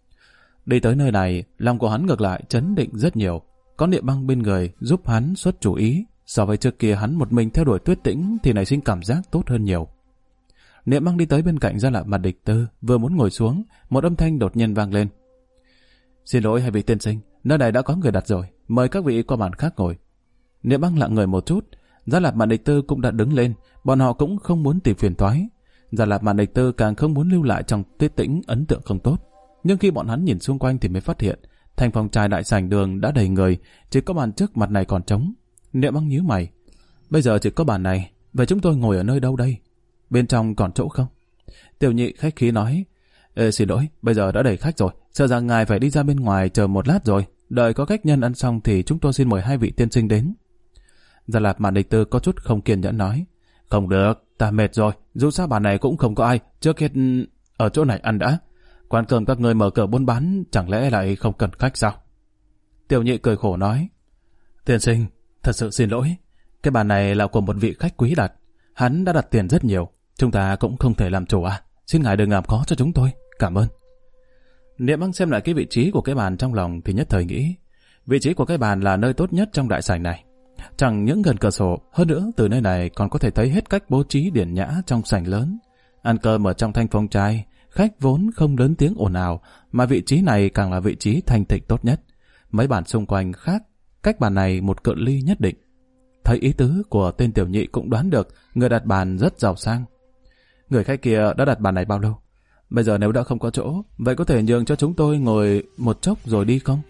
Đi tới nơi này, lòng của hắn ngược lại chấn định rất nhiều, có Niệm Băng bên người giúp hắn xuất chủ ý, so với trước kia hắn một mình theo đuổi Tuyết Tĩnh thì nảy sinh cảm giác tốt hơn nhiều. Niệm Băng đi tới bên cạnh Gia Lạp Bản Địch Tư, vừa muốn ngồi xuống, một âm thanh đột nhiên vang lên: xin lỗi hai vị tiên sinh, nơi này đã có người đặt rồi, mời các vị qua bàn khác ngồi. Niệm Băng lặng người một chút, Gia Lạp Bản Địch Tư cũng đã đứng lên, bọn họ cũng không muốn tìm phiền toái. Gia Lạp Bản Địch Tư càng không muốn lưu lại trong Tuyết Tĩnh ấn tượng không tốt. Nhưng khi bọn hắn nhìn xung quanh thì mới phát hiện, Thanh Phong trai đại sảnh đường đã đầy người, chỉ có bàn trước mặt này còn trống. Niệm Băng nhíu mày, bây giờ chỉ có bàn này, vậy chúng tôi ngồi ở nơi đâu đây? Bên trong còn chỗ không? Tiểu nhị khách khí nói: xin lỗi, bây giờ đã đầy khách rồi, sợ rằng ngài phải đi ra bên ngoài chờ một lát rồi, đợi có khách nhân ăn xong thì chúng tôi xin mời hai vị tiên sinh đến. Gia Lạp Bản Địch Tư có chút không kiên nhẫn nói: không được, ta mệt rồi, dù sao bàn này cũng không có ai, trước hết ở chỗ này ăn đã. Quán cơm các người mở cửa buôn bán, chẳng lẽ lại không cần khách sao? Tiểu nhị cười khổ nói: tiên sinh, thật sự xin lỗi, cái bàn này là của một vị khách quý đặt, hắn đã đặt tiền rất nhiều, chúng ta cũng không thể làm chủ à, xin ngài đừng làm khó cho chúng tôi, cảm ơn. Niệm Băng xem lại cái vị trí của cái bàn trong lòng thì nhất thời nghĩ, vị trí của cái bàn là nơi tốt nhất trong đại sảnh này. Chẳng những gần cửa sổ, hơn nữa từ nơi này còn có thể thấy hết cách bố trí điển nhã trong sảnh lớn. Ăn cơm ở trong Thanh Phong trai, khách vốn không lớn tiếng ồn ào, mà vị trí này càng là vị trí thanh tịnh tốt nhất. Mấy bàn xung quanh khác, cách bàn này một cự ly nhất định. Thấy ý tứ của tên tiểu nhị cũng đoán được người đặt bàn rất giàu sang. Người khách kia đã đặt bàn này bao lâu? Bây giờ nếu đã không có chỗ, vậy có thể nhường cho chúng tôi ngồi một chốc rồi đi không?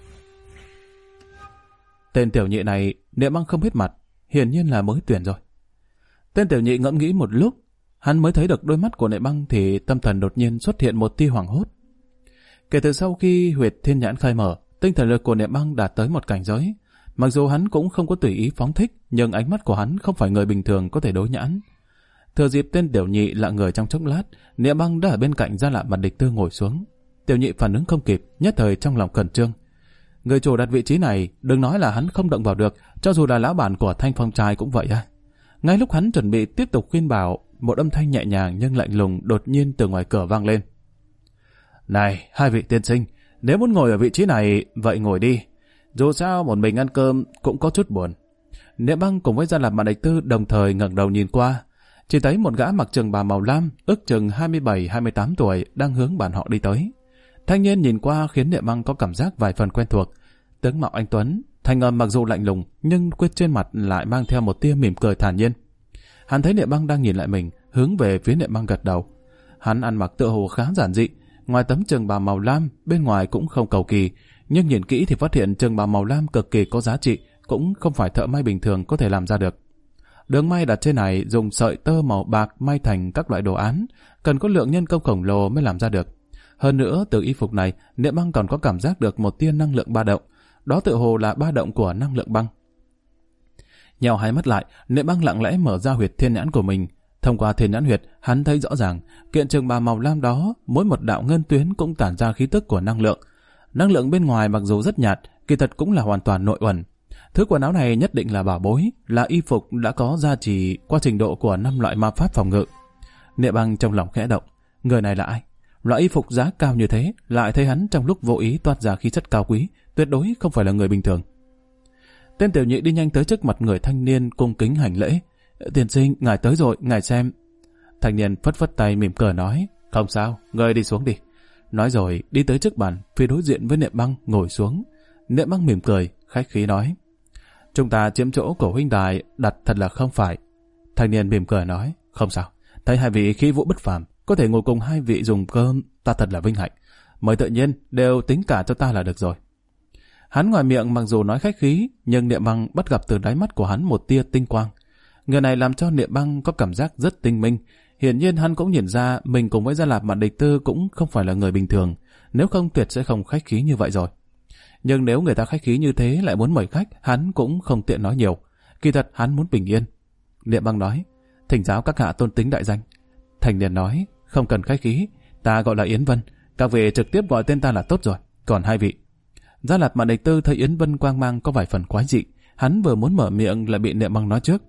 Tên tiểu nhị này, Niệm Băng không biết mặt, hiển nhiên là mới tuyển rồi. Tên tiểu nhị ngẫm nghĩ một lúc, hắn mới thấy được đôi mắt của Niệm Băng thì tâm thần đột nhiên xuất hiện một tia hoảng hốt. Kể từ sau khi huyệt thiên nhãn khai mở, tinh thần lực của Niệm Băng đạt tới một cảnh giới. Mặc dù hắn cũng không có tùy ý phóng thích, nhưng ánh mắt của hắn không phải người bình thường có thể đối nhãn. Thừa dịp tên tiểu nhị lặng người trong chốc lát, Niệm Băng đã ở bên cạnh Gia Lạp Bản Địch Tư ngồi xuống. Tiểu nhị phản ứng không kịp, nhất thời trong lòng khẩn trương. Người chủ đặt vị trí này, đừng nói là hắn không động vào được, cho dù là lão bản của Thanh Phong trai cũng vậy à. Ngay lúc hắn chuẩn bị tiếp tục khuyên bảo, một âm thanh nhẹ nhàng nhưng lạnh lùng đột nhiên từ ngoài cửa vang lên. Này, hai vị tiên sinh, nếu muốn ngồi ở vị trí này, vậy ngồi đi. Dù sao một mình ăn cơm cũng có chút buồn. Niệm Băng cùng với Gia Lạp Bản Địch Tư đồng thời ngẩng đầu nhìn qua, chỉ thấy một gã mặc trường bào màu lam, ước chừng 27-28 tuổi đang hướng bàn họ đi tới. Thanh niên nhìn qua khiến Niệm Băng có cảm giác vài phần quen thuộc. Tướng mạo anh tuấn, Thanh âm mặc dù lạnh lùng, nhưng quyết trên mặt lại mang theo một tia mỉm cười thản nhiên. Hắn thấy Niệm Băng đang nhìn lại mình, hướng về phía Niệm Băng gật đầu. Hắn ăn mặc tựa hồ khá giản dị, ngoài tấm trường bào màu lam, bên ngoài cũng không cầu kỳ, nhưng nhìn kỹ thì phát hiện trường bào màu lam cực kỳ có giá trị, cũng không phải thợ may bình thường có thể làm ra được. Đường may đặt trên này dùng sợi tơ màu bạc may thành các loại đồ án, cần có lượng nhân công khổng lồ mới làm ra được. Hơn nữa, từ y phục này, Niệm Băng còn có cảm giác được một tia năng lượng ba động, đó tựa hồ là ba động của năng lượng băng. Nheo hai mắt lại, Niệm Băng lặng lẽ mở ra huyệt thiên nhãn của mình. Thông qua thiên nhãn huyệt, hắn thấy rõ ràng, kiện trường bào màu lam đó, mỗi một đạo ngân tuyến cũng tản ra khí tức của năng lượng. Năng lượng bên ngoài mặc dù rất nhạt, kỳ thật cũng là hoàn toàn nội uẩn. Thứ quần áo này nhất định là bảo bối, là y phục đã có gia trì qua trình độ của 5 loại ma pháp phòng ngự. Niệm Băng trong lòng khẽ động, người này là ai? Loại y phục giá cao như thế, lại thấy hắn trong lúc vô ý toát ra khí chất cao quý, tuyệt đối không phải là người bình thường. Tên tiểu nhị đi nhanh tới trước mặt người thanh niên cung kính hành lễ. Tiên sinh, ngài tới rồi, ngài xem. Thanh niên phất phất tay mỉm cười nói, không sao, người đi xuống đi. Nói rồi đi tới trước bàn, phía đối diện với Niệm Băng ngồi xuống. Niệm Băng mỉm cười, khách khí nói, chúng ta chiếm chỗ của huynh đài đặt thật là không phải. Thanh niên mỉm cười nói, không sao, thấy hai vị khí vũ bất phàm, có thể ngồi cùng hai vị dùng cơm, ta thật là vinh hạnh. Mời tự nhiên đều tính cả cho ta là được rồi. Hắn ngoài miệng mặc dù nói khách khí, nhưng Niệm Băng bắt gặp từ đáy mắt của hắn một tia tinh quang. Người này làm cho Niệm Băng có cảm giác rất tinh minh. Hiển nhiên hắn cũng nhìn ra mình cùng với Gia Lạp Mạn Địch Tư cũng không phải là người bình thường, nếu không tuyệt sẽ không khách khí như vậy rồi. Nhưng nếu người ta khách khí như thế lại muốn mời khách, hắn cũng không tiện nói nhiều. Kỳ thật hắn muốn bình yên. Niệm Băng nói, thỉnh giáo các hạ tôn tính đại danh. Thành niên nói, không cần khách khí, ta gọi là Yến Vân, các vị trực tiếp gọi tên ta là tốt rồi. Còn hai vị. Gia Lạp Mạn Địch Tư thấy Yến Vân quang mang có vài phần quái dị, hắn vừa muốn mở miệng lại bị Niệm Băng nói trước.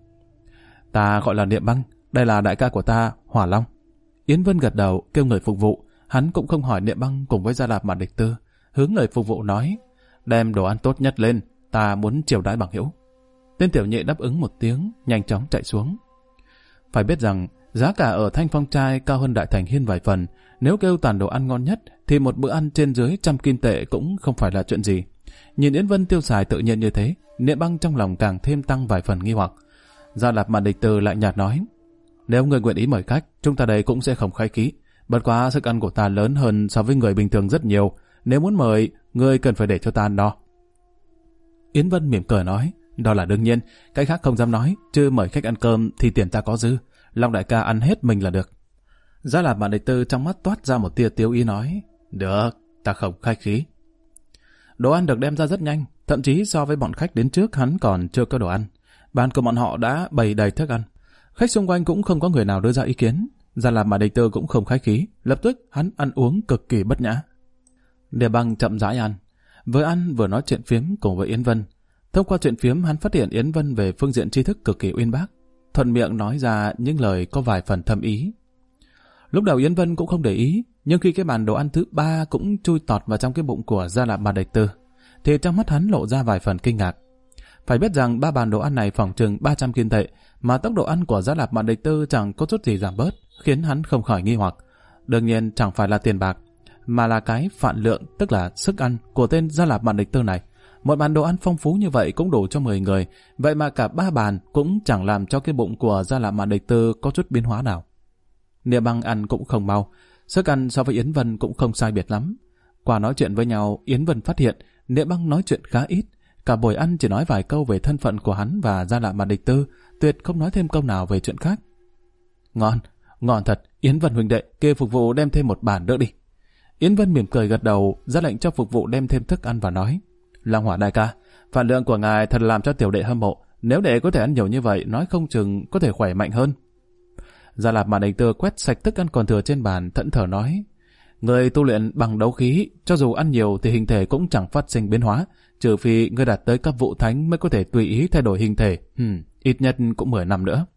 Ta gọi là Niệm Băng, đây là đại ca của ta, Hỏa Long. Yến Vân gật đầu kêu người phục vụ, hắn cũng không hỏi Niệm Băng cùng với Gia Lạp Mạn Địch Tư, hướng người phục vụ nói, đem đồ ăn tốt nhất lên, ta muốn chiều đãi bằng hữu. Tên tiểu nhị đáp ứng một tiếng, nhanh chóng chạy xuống. Phải biết rằng giá cả ở Thanh Phong Trai cao hơn Đại Thành Hiên vài phần, nếu kêu toàn đồ ăn ngon nhất thì một bữa ăn trên dưới 100 kim tệ cũng không phải là chuyện gì. Nhìn Yến Vân tiêu xài tự nhiên như thế, Niệm Băng trong lòng càng thêm tăng vài phần nghi hoặc. Gia Lạp Mạn Địch Tư lại nhạt nói, nếu người nguyện ý mời khách, chúng ta đây cũng sẽ không khách khí. Bất quá sức ăn của ta lớn hơn so với người bình thường rất nhiều, nếu muốn mời, người cần phải để cho ta ăn no. Yến Vân mỉm cười nói, đó là đương nhiên, cái khác không dám nói, chứ mời khách ăn cơm thì tiền ta có dư, Long đại ca ăn hết mình là được. Gia Lạp Mạn Địch Tư trong mắt toát ra một tia tiêu ý nói, được, ta không khách khí. Đồ ăn được đem ra rất nhanh, thậm chí so với bọn khách đến trước hắn còn chưa có đồ ăn. Bàn của bọn họ đã bày đầy thức ăn. Khách xung quanh cũng không có người nào đưa ra ý kiến. Gia Lạp Mạn Địch Tư cũng không khách khí, lập tức hắn ăn uống cực kỳ bất nhã. Niệm Băng chậm rãi ăn, vừa ăn vừa nói chuyện phiếm cùng với Yến Vân. Thông qua chuyện phiếm hắn phát hiện Yến Vân về phương diện tri thức cực kỳ uyên bác, thuận miệng nói ra những lời có vài phần thâm ý. Lúc đầu Yến Vân cũng không để ý, nhưng khi cái bàn đồ ăn thứ 3 cũng chui tọt vào trong cái bụng của Gia Lạp Mạn Địch Tư, thì trong mắt hắn lộ ra vài phần kinh ngạc. Phải biết rằng 3 bàn đồ ăn này phỏng chừng 300 kim tệ, mà tốc độ ăn của Gia Lạp Mạn Địch Tư chẳng có chút gì giảm bớt, khiến hắn không khỏi nghi hoặc. Đương nhiên chẳng phải là tiền bạc, mà là cái phạn lượng, tức là sức ăn của tên Gia Lạp Mạn Địch Tư này. Một bàn đồ ăn phong phú như vậy cũng đủ cho 10 người, vậy mà cả 3 bàn cũng chẳng làm cho cái bụng của Gia Lạp Mạn Địch Tư có chút biến hóa nào. Niệm Băng ăn cũng không mau, sức ăn so với Yến Vân cũng không sai biệt lắm. Qua nói chuyện với nhau, Yến Vân phát hiện Niệm Băng nói chuyện khá ít, cả buổi ăn chỉ nói vài câu về thân phận của hắn và Gia Lạp Mạn Địch Tư, tuyệt không nói thêm câu nào về chuyện khác. Ngon, ngon thật, Yến Vân huynh đệ, kêu phục vụ đem thêm một bàn nữa đi. Yến Vân mỉm cười gật đầu, ra lệnh cho phục vụ đem thêm thức ăn và nói, Long Hỏa đại ca, phản lượng của ngài thật làm cho tiểu đệ hâm mộ, nếu đệ có thể ăn nhiều như vậy, nói không chừng có thể khỏe mạnh hơn. Gia Lạp Mạn Địch Tư quét sạch thức ăn còn thừa trên bàn, thẫn thờ nói, người tu luyện bằng đấu khí, cho dù ăn nhiều thì hình thể cũng chẳng phát sinh biến hóa, trừ phi người đạt tới cấp vụ thánh mới có thể tùy ý thay đổi hình thể, ít nhất cũng 10 năm nữa.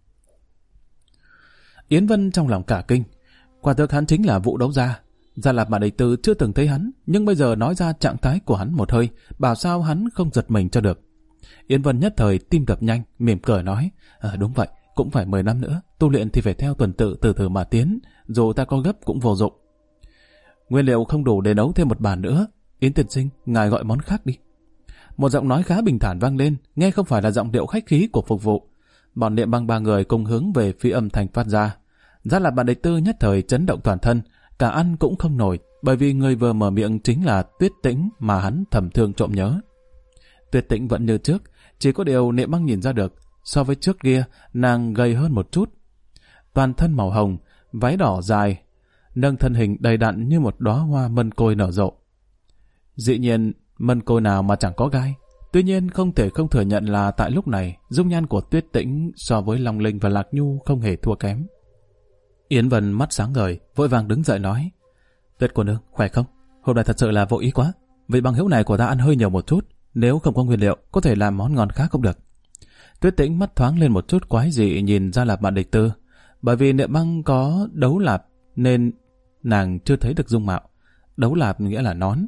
Yến Vân trong lòng cả kinh, quả thực hắn chính là Vũ Đấu Gia. Gia Lạp Mạn Địch Tư chưa từng thấy hắn, nhưng bây giờ nói ra trạng thái của hắn một hơi, bảo sao hắn không giật mình cho được. Yến Vân nhất thời tim đập nhanh, mỉm cười nói, đúng vậy, cũng phải 10 năm nữa, tu luyện thì phải theo tuần tự từ từ mà tiến, dù ta có gấp cũng vô dụng. Nguyên liệu không đủ để nấu thêm một bàn nữa, Yến tiên sinh, ngài gọi món khác đi. Một giọng nói khá bình thản vang lên, nghe không phải là giọng điệu khách khí của phục vụ. Bọn Niệm Băng ba người cùng hướng về phía âm thanh phát ra. Gia Lạp Bà Địch Tư nhất thời chấn động toàn thân, cả ăn cũng không nổi, bởi vì người vừa mở miệng chính là Tuyết Tĩnh mà hắn thầm thương trộm nhớ. Tuyết Tĩnh vẫn như trước, chỉ có điều Niệm Băng nhìn ra được, so với trước kia, nàng gầy hơn một chút. Toàn thân màu hồng, váy đỏ dài, nâng thân hình đầy đặn như một đóa hoa mân côi nở rộ. Dĩ nhiên, mân côi nào mà chẳng có gai. Tuy nhiên không thể không thừa nhận là tại lúc này, dung nhan của Tuyết Tĩnh so với Long Linh và Lạc Nhu không hề thua kém. Yến Vân mắt sáng ngời, vội vàng đứng dậy nói: Tuyết cô nương, khỏe không? Hôm nay thật sự là vô ý quá. Vị bằng hữu này của ta ăn hơi nhiều một chút, nếu không có nguyên liệu, có thể làm món ngon khác không được. Tuyết Tĩnh mắt thoáng lên một chút quái dị nhìn Gia Lạp Bà Địch Tư. Bởi vì Niệm Băng có đấu lạp nên nàng chưa thấy được dung mạo. Đấu lạp nghĩa là nón.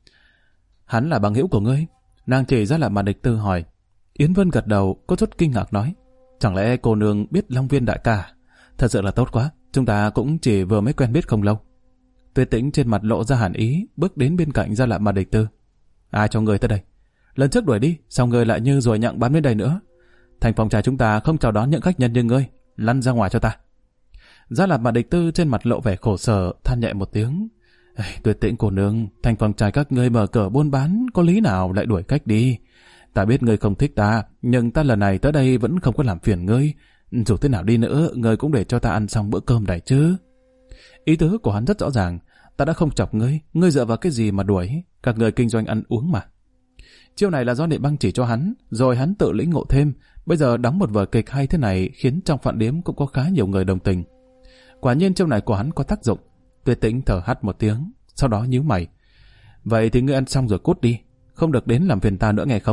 Hắn là bằng hữu của ngươi? Nàng chỉ Gia Lạp Bà Địch Tư hỏi. Yến Vân gật đầu, có chút kinh ngạc nói: Chẳng lẽ cô nương biết Long Viên đại ca? Thật sự là tốt quá, chúng ta cũng chỉ vừa mới quen biết không lâu. Tuyết Tĩnh trên mặt lộ ra hàn ý, bước đến bên cạnh Gia Lạp Bà Địch Tư. Ai cho ngươi tới đây? Lần trước đuổi đi, sao ngươi lại như rồi nhặng bám đến đây nữa? Thành phòng trà chúng ta không chào đón những khách nhân như ngươi, lăn ra ngoài cho ta. Gia Lạp Bà Địch Tư trên mặt lộ vẻ khổ sở, than nhẹ một tiếng. Tuyết Tĩnh cô nương, thành phòng trà các ngươi mở cửa buôn bán, có lý nào lại đuổi khách đi? Ta biết ngươi không thích ta, nhưng ta lần này tới đây vẫn không có làm phiền ngươi. Dù thế nào đi nữa, ngươi cũng để cho ta ăn xong bữa cơm này chứ. Ý tứ của hắn rất rõ ràng, ta đã không chọc ngươi, ngươi dựa vào cái gì mà đuổi? Các ngươi kinh doanh ăn uống mà. Chiêu này là do Niệm Băng chỉ cho hắn, rồi hắn tự lĩnh ngộ thêm. Bây giờ đóng một vở kịch hay thế này khiến trong phạn điếm cũng có khá nhiều người đồng tình. Quả nhiên chiêu này của hắn có tác dụng. Tuyết Tĩnh thở hắt một tiếng, sau đó nhíu mày. Vậy thì ngươi ăn xong rồi cút đi, không được đến làm phiền ta nữa nghe không?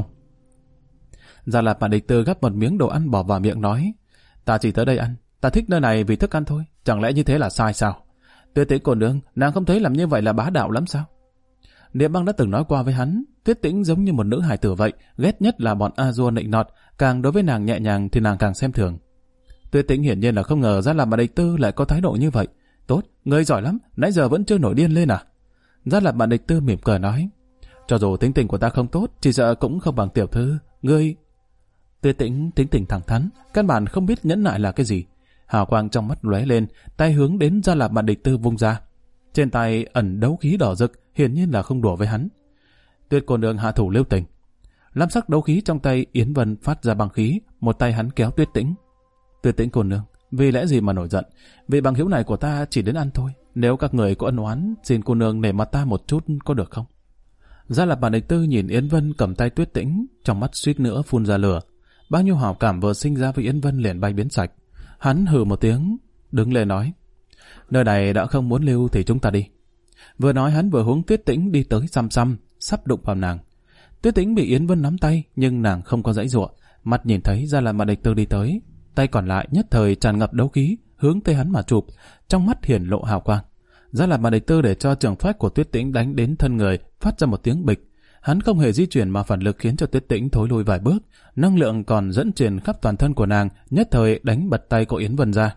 Gia Lạp Bà Địch Tư gắp một miếng đồ ăn bỏ vào miệng nói: Ta chỉ tới đây ăn, ta thích nơi này vì thức ăn thôi, chẳng lẽ như thế là sai sao? Tuyết Tĩnh cô nương, nàng không thấy làm như vậy là bá đạo lắm sao? Niệm Băng đã từng nói qua với hắn, Tuyết Tĩnh giống như một nữ hài tử vậy, ghét nhất là bọn A-dua nịnh nọt, càng đối với nàng nhẹ nhàng thì nàng càng xem thường. Tuyết Tĩnh hiển nhiên là không ngờ Gia Lạp Bà Địch Tư lại có thái độ như vậy. Tốt, ngươi giỏi lắm, nãy giờ vẫn chưa nổi điên lên à? Gia Lạp Bà Địch Tư mỉm cười nói: Cho dù tính tình của ta không tốt, chỉ sợ cũng không bằng tiểu thư, ngươi. Tuyết Tĩnh tính tình thẳng thắn, căn bản không biết nhẫn nại là cái gì. Hào quang trong mắt lóe lên, tay hướng đến Gia Lạp Bà Địch Tư vung ra. Trên tay ẩn đấu khí đỏ rực, hiển nhiên là không đùa với hắn. Tuyết cô nương hạ thủ lưu tình. Lam sắc đấu khí trong tay Yến Vân phát ra băng khí, một tay hắn kéo Tuyết Tĩnh. Tuyết Tĩnh cô nương, vì lẽ gì mà nổi giận? Vì bằng hữu này của ta chỉ đến ăn thôi. Nếu các người có ân oán, xin cô nương nể mặt ta một chút có được không? Gia Lạp Bà Địch Tư nhìn Yến Vân cầm tay Tuyết Tĩnh, trong mắt suýt nữa phun ra lửa. Bao nhiêu hảo cảm vừa sinh ra với Yến Vân liền bay biến sạch. Hắn hừ một tiếng, đứng lên nói: Nơi này đã không muốn lưu thì chúng ta đi. Vừa nói hắn vừa hướng Tuyết Tĩnh đi tới xăm xăm, sắp đụng vào nàng. Tuyết Tĩnh bị Yến Vân nắm tay, nhưng nàng không có giãy giụa, mắt nhìn thấy Gia Lạp Bà Địch Tư đi tới, tay còn lại nhất thời tràn ngập đấu khí, hướng tới hắn mà chụp, trong mắt hiển lộ hào quang. Gia Lạp Bà Địch Tư để cho trường phách của Tuyết Tĩnh đánh đến thân người, phát ra một tiếng bịch. Hắn không hề di chuyển mà phản lực khiến cho Tuyết Tĩnh thối lùi vài bước, năng lượng còn dẫn truyền khắp toàn thân của nàng, nhất thời đánh bật tay của Yến Vân ra.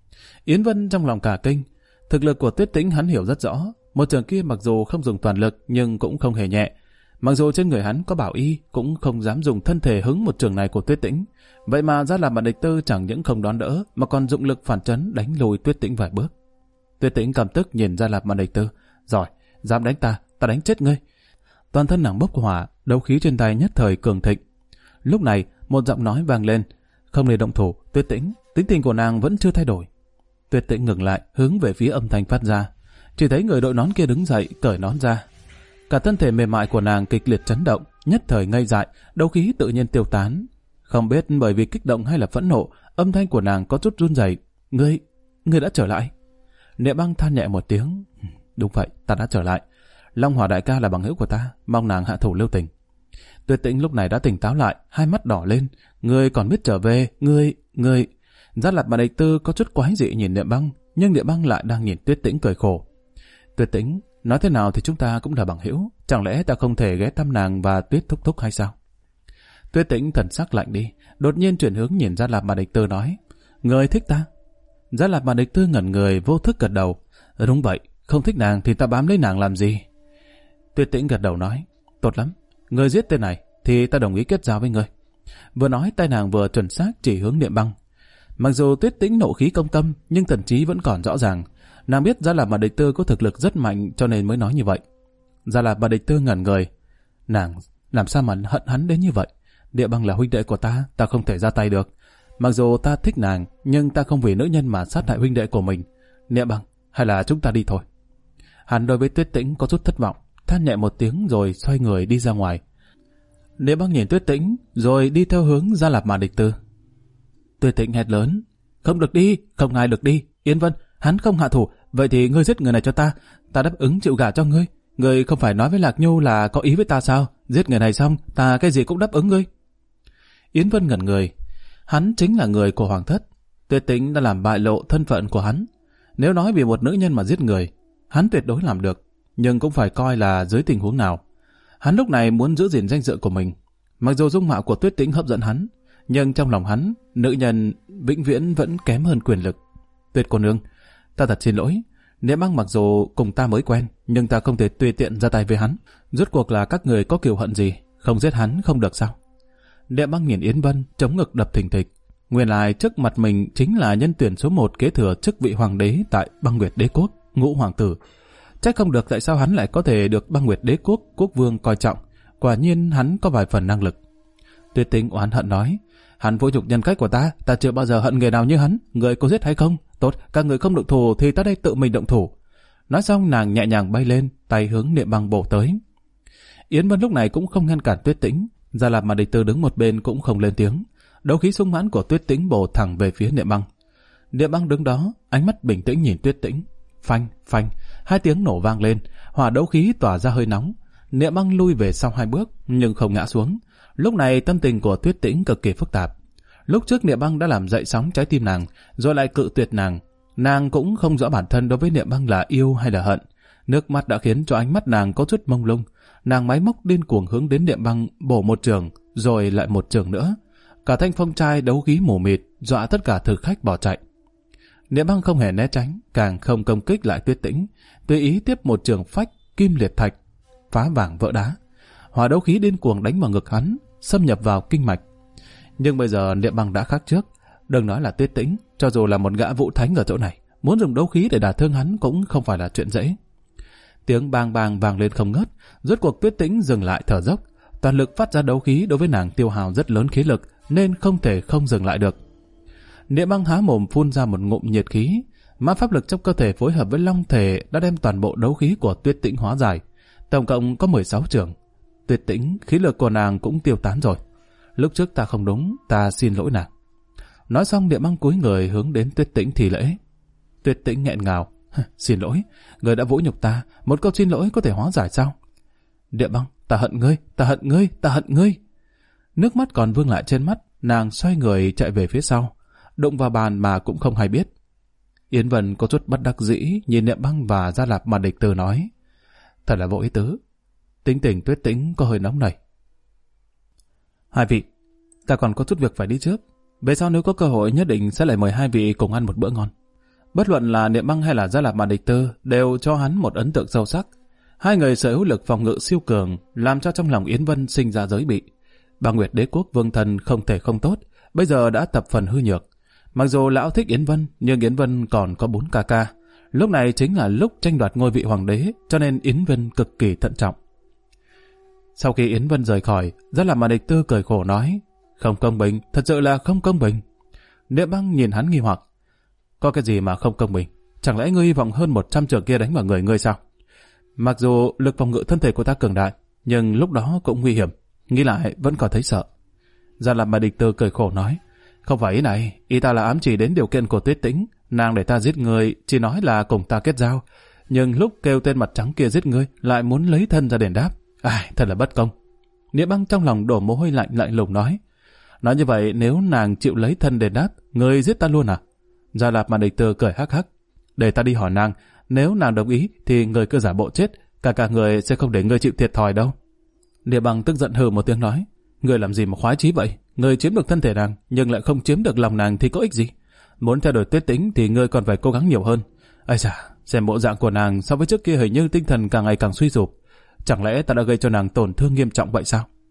Yến Vân trong lòng cả kinh, thực lực của Tuyết Tĩnh hắn hiểu rất rõ, một trường kia mặc dù không dùng toàn lực nhưng cũng không hề nhẹ. Mặc dù trên người hắn có bảo y, cũng không dám dùng thân thể hứng một trường này của Tuyết Tĩnh. Vậy mà Gia Lạp Bà Địch Tư chẳng những không đón đỡ, mà còn dụng lực phản chấn đánh lùi Tuyết Tĩnh vài bước. Tuyết Tĩnh căm tức nhìn Gia Lạp Bà Địch Tư: Giỏi, dám đánh ta, ta đánh chết ngươi. Toàn thân nàng bốc hỏa, đấu khí trên tay nhất thời cường thịnh. Lúc này, một giọng nói vang lên: Không nên động thủ, Tuyết Tĩnh, tính tình của nàng vẫn chưa thay đổi. Tuyết Tĩnh ngừng lại, hướng về phía âm thanh phát ra. Chỉ thấy người đội nón kia đứng dậy, cởi nón ra. Cả thân thể mềm mại của nàng kịch liệt chấn động, nhất thời ngây dại, đấu khí tự nhiên tiêu tán. Không biết bởi vì kích động hay là phẫn nộ, âm thanh của nàng có chút run rẩy. Ngươi đã trở lại. Niệm Băng than nhẹ một tiếng: Đúng vậy, ta đã trở lại. Long Hỏa đại ca là bằng hữu của ta, mong nàng hạ thủ lưu tình. Tuyết Tĩnh lúc này đã tỉnh táo lại, hai mắt đỏ lên. Ngươi còn biết trở về, ngươi. Gia Lạp Bà Địch Tư có chút quái dị nhìn Niệm Băng, nhưng Niệm Băng lại đang nhìn Tuyết Tĩnh cười khổ. Tuyết Tĩnh, nói thế nào thì chúng ta cũng là bằng hữu, chẳng lẽ ta không thể ghé thăm nàng và Tuyết thúc thúc hay sao? Tuyết Tĩnh thần sắc lạnh đi, đột nhiên chuyển hướng nhìn Gia Lạp Bà Địch Tư nói: Ngươi thích ta? Gia Lạp Bà Địch Tư ngẩn người vô thức gật đầu: Đúng vậy, không thích nàng thì ta bám lấy nàng làm gì? Tuyết Tĩnh gật đầu nói: Tốt lắm, ngươi giết tên này, thì ta đồng ý kết giao với ngươi. Vừa nói tay nàng vừa chuẩn xác chỉ hướng Niệm Băng. Mặc dù Tuyết Tĩnh nộ khí công tâm, nhưng thần trí vẫn còn rõ ràng. Nàng biết Gia Lạp Mà Địch Tư có thực lực rất mạnh cho nên mới nói như vậy. Gia Lạp Mà Địch Tư ngẩn người. Nàng làm sao mà hận hắn đến như vậy? Niệm Băng là huynh đệ của ta không thể ra tay được. Mặc dù ta thích nàng, nhưng ta không vì nữ nhân mà sát hại huynh đệ của mình. Niệm Băng, hay là chúng ta đi thôi. Hắn đối với Tuyết Tĩnh có chút thất vọng, than nhẹ một tiếng rồi xoay người đi ra ngoài. Niệm Băng nhìn Tuyết Tĩnh rồi đi theo hướng Gia Lạp Mà Địch Tư. Tuyết Tĩnh hét lớn, không được đi, không ai được đi. Yến Vân, hắn không hạ thủ, vậy thì ngươi giết người này cho ta đáp ứng chịu gả cho ngươi. Ngươi không phải nói với Lạc Nhu là có ý với ta sao? Giết người này xong, ta cái gì cũng đáp ứng ngươi. Yến Vân ngẩn người, hắn chính là người của Hoàng thất. Tuyết Tĩnh đã làm bại lộ thân phận của hắn. Nếu nói vì một nữ nhân mà giết người, hắn tuyệt đối làm được, nhưng cũng phải coi là dưới tình huống nào. Hắn lúc này muốn giữ gìn danh dự của mình. Mặc dù dung mạo của Tuyết Tĩnh hấp dẫn hắn, nhưng trong lòng hắn, nữ nhân vĩnh viễn vẫn kém hơn quyền lực. Tuyết cô nương, ta thật xin lỗi. Niệm Băng mặc dù cùng ta mới quen, nhưng ta không thể tùy tiện ra tay với hắn. Rốt cuộc là các người có kiều hận gì, không giết hắn không được sao? Niệm Băng nhìn Yến Vân, chống ngực đập thình thịch. Nguyên lai trước mặt mình chính là nhân tuyển số 1 kế thừa chức vị hoàng đế tại Băng Nguyệt Đế quốc, Ngũ hoàng tử. Trách không được tại sao hắn lại có thể được Băng Nguyệt Đế quốc quốc vương coi trọng. Quả nhiên hắn có vài phần năng lực. Tuyết Tĩnh oán hận nói, hắn vũ nhục nhân cách của ta chưa bao giờ hận người nào như hắn. Người có giết hay không? Tốt, các người không động thủ thì ta đây tự mình động thủ. Nói xong nàng nhẹ nhàng bay lên, tay hướng Niệm Băng bổ tới. Yến Vân lúc này cũng không ngăn cản Tuyết Tĩnh. Gia Lạp Mà Địch Tư đứng một bên cũng không lên tiếng. Đấu khí sung mãn của Tuyết Tĩnh bổ thẳng về phía Niệm Băng. Niệm Băng đứng đó, ánh mắt bình tĩnh nhìn Tuyết Tĩnh. Phanh, phanh, 2 tiếng nổ vang lên, hỏa đấu khí tỏa ra hơi nóng. Niệm Băng lui về sau 2 bước, nhưng không ngã xuống. Lúc này tâm tình của Tuyết Tĩnh cực kỳ phức tạp. Lúc trước Niệm Băng đã làm dậy sóng trái tim nàng, rồi lại cự tuyệt nàng. Nàng cũng không rõ bản thân đối với Niệm Băng là yêu hay là hận. Nước mắt đã khiến cho ánh mắt nàng có chút mông lung. Nàng máy móc điên cuồng hướng đến Niệm Băng bổ một trường, rồi lại một trường nữa. Cả thanh phong trai đấu khí mù mịt, dọa tất cả thực khách bỏ chạy. Niệm Băng không hề né tránh, càng không công kích lại Tuyết Tĩnh, tùy ý tiếp một trường phách kim liệt thạch, phá vàng vỡ đá. Hỏa đấu khí điên cuồng đánh vào ngực hắn, xâm nhập vào kinh mạch. Nhưng bây giờ Niệm Băng đã khác trước, đừng nói là Tuyết Tĩnh, cho dù là một gã vũ thánh ở chỗ này, muốn dùng đấu khí để đả thương hắn cũng không phải là chuyện dễ. Tiếng bang bang vang lên không ngớt, rốt cuộc Tuyết Tĩnh dừng lại thở dốc. Toàn lực phát ra đấu khí đối với nàng tiêu hao rất lớn khí lực, nên không thể không dừng lại được. Niệm Băng há mồm phun ra một ngụm nhiệt khí, mã pháp lực trong cơ thể phối hợp với long thể đã đem toàn bộ đấu khí của Tuyết Tĩnh hóa giải. Tổng cộng có 16 trường. Tuyết Tĩnh, khí lực của nàng cũng tiêu tán rồi. Lúc trước ta không đúng, ta xin lỗi nàng. Nói xong Niệm Băng cúi người hướng đến Tuyết Tĩnh thì lễ. Tuyết Tĩnh nghẹn ngào, xin lỗi, người đã vũ nhục ta, một câu xin lỗi có thể hóa giải sao? Niệm Băng, ta hận ngươi, ta hận ngươi, ta hận ngươi. Nước mắt còn vương lại trên mắt, nàng xoay người chạy về phía sau, đụng vào bàn mà cũng không hay biết. Yến Vân có chút bất đắc dĩ nhìn Niệm Băng và Gia Lạp Mà Địch Tư nói, thật là vô ý tứ. Tính tình Tuyết Tĩnh có hơi nóng nảy. Hai vị, ta còn có chút việc phải đi trước. Về sau nếu có cơ hội nhất định sẽ lại mời hai vị cùng ăn một bữa ngon. Bất luận là Niệm Băng hay là Gia Lạp Mà Địch Tư đều cho hắn một ấn tượng sâu sắc. Hai người sở hữu lực phòng ngự siêu cường, làm cho trong lòng Yến Vân sinh ra giới bị. Băng Nguyệt Đế quốc vương thần không thể không tốt, bây giờ đã tập phần hư nhược. Mặc dù lão thích Yến Vân, nhưng Yến Vân còn có 4 ca ca. Lúc này chính là lúc tranh đoạt ngôi vị hoàng đế, cho nên Yến Vân cực kỳ thận trọng. Sau khi Yến Vân rời khỏi, Gia Lạp Mà Địch Tư cười khổ nói, không công bình, thật sự là không công bình. Niệm Băng nhìn hắn nghi hoặc, có cái gì mà không công bình? Chẳng lẽ ngươi hy vọng hơn 100 trường kia đánh vào người ngươi sao? Mặc dù lực phòng ngự thân thể của ta cường đại, nhưng lúc đó cũng nguy hiểm, nghĩ lại vẫn còn thấy sợ. Gia Lạp Mà Địch Tư cười khổ nói, không phải ý này, ý ta là ám chỉ đến điều kiện của Tuyết Tĩnh, nàng để ta giết người, chỉ nói là cùng ta kết giao, nhưng lúc kêu tên mặt trắng kia giết ngươi, lại muốn lấy thân ra đền đáp. Ai, thật là bất công. Niệm Băng trong lòng đổ mồ hôi lạnh lạnh lùng nói như vậy nếu nàng chịu lấy thân đền đáp, ngươi giết ta luôn à? Gia Lạp Mà Địch Tư cười hắc hắc, để ta đi hỏi nàng, nếu nàng đồng ý thì người cứ giả bộ chết, cả người sẽ không để ngươi chịu thiệt thòi đâu. Niệm Băng tức giận hừ một tiếng nói, ngươi làm gì mà khoái chí vậy? Ngươi chiếm được thân thể nàng, nhưng lại không chiếm được lòng nàng thì có ích gì? Muốn theo đuổi Tuyết Tĩnh thì ngươi còn phải cố gắng nhiều hơn. Ây da, xem bộ dạng của nàng so với trước kia hình như tinh thần càng ngày càng suy sụp. Chẳng lẽ ta đã gây cho nàng tổn thương nghiêm trọng vậy sao?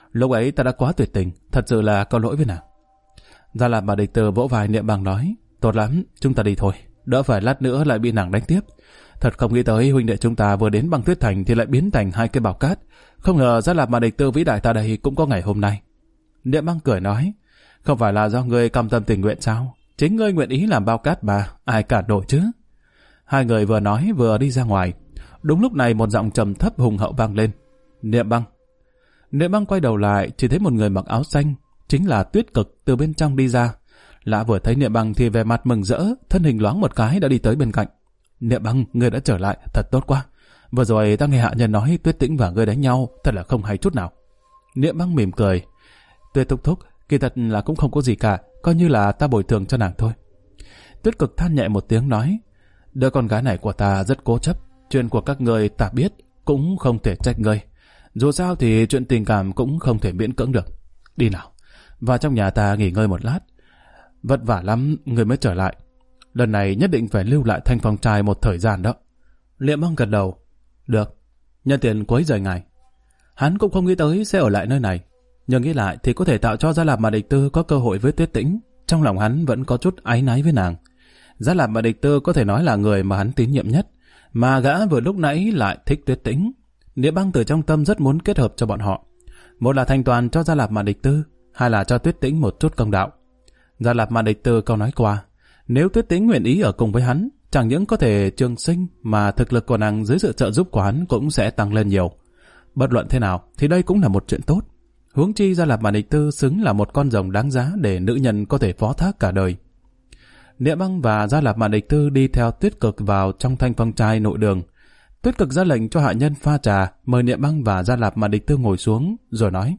Lúc ấy ta đã quá tuyệt tình, thật sự là có lỗi với nàng. Gia Lạp và Địch Từ vỗ vai Niệm Băng nói, tốt lắm, chúng ta đi thôi, đỡ phải lát nữa lại bị nàng đánh tiếp. Thật không nghĩ tới huynh đệ chúng ta vừa đến Băng Tuyết Thành thì lại biến thành hai cái bao cát. Không ngờ Gia Lạp và Địch Từ vĩ đại ta đây cũng có ngày hôm nay. Niệm Băng cười nói, không phải là do ngươi cam tâm tình nguyện sao? Chính ngươi nguyện ý làm bao cát mà, ai cản nổi chứ? Hai người vừa nói vừa đi ra ngoài. Đúng lúc này một giọng trầm thấp hùng hậu vang lên. Niệm Băng. Niệm Băng quay đầu lại, chỉ thấy một người mặc áo xanh, chính là Tuyết Cực từ bên trong đi ra. Lã vừa thấy Niệm Băng thì vẻ mặt mừng rỡ, thân hình loáng một cái đã đi tới bên cạnh. Niệm Băng, ngươi đã trở lại, thật tốt quá. Vừa rồi ta nghe hạ nhân nói Tuyết Tĩnh và ngươi đánh nhau, thật là không hay chút nào. Niệm Băng mỉm cười. Tuyết thúc thúc, kỳ thật là cũng không có gì cả, coi như là ta bồi thường cho nàng thôi. Tuyết Cực than nhẹ một tiếng nói, đứa con gái này của ta rất cố chấp, chuyện của các ngươi ta biết, cũng không thể trách ngươi. Dù sao thì chuyện tình cảm cũng không thể miễn cưỡng được. Đi nào, vào trong nhà ta nghỉ ngơi một lát. Vất vả lắm người mới trở lại. Lần này nhất định phải lưu lại Thanh Phong trai một thời gian đó. Niệm Băng gật đầu. Được, nhân tiện quấy rầy ngài. Hắn cũng không nghĩ tới sẽ ở lại nơi này, nhưng nghĩ lại thì có thể tạo cho Gia Lạp và Địch Tư có cơ hội với Tuyết Tĩnh. Trong lòng hắn vẫn có chút áy náy với nàng. Gia Lạp và Địch Tư có thể nói là người mà hắn tín nhiệm nhất, mà gã vừa lúc nãy lại thích Tuyết Tĩnh. Niệm Băng từ trong tâm rất muốn kết hợp cho bọn họ. Một là thành toàn cho Gia Lạp và Địch Tư, hai là cho Tuyết Tĩnh một chút công đạo. Gia Lạp và Địch Tư câu nói qua, nếu Tuyết Tĩnh nguyện ý ở cùng với hắn, chẳng những có thể trường sinh mà thực lực của nàng dưới sự trợ giúp của hắn cũng sẽ tăng lên nhiều. Bất luận thế nào thì đây cũng là một chuyện tốt. Huống chi Gia Lạp và Địch Tư xứng là một con rồng đáng giá để nữ nhân có thể phó thác cả đời. Niệm Băng và Gia Lạp và Địch Tư đi theo Tuyết Cực vào trong Thanh Phong trai nội đường. Tuyết Cực ra lệnh cho hạ nhân pha trà, mời Niệm Băng và Gia Lạp và Địch Tư ngồi xuống, rồi nói: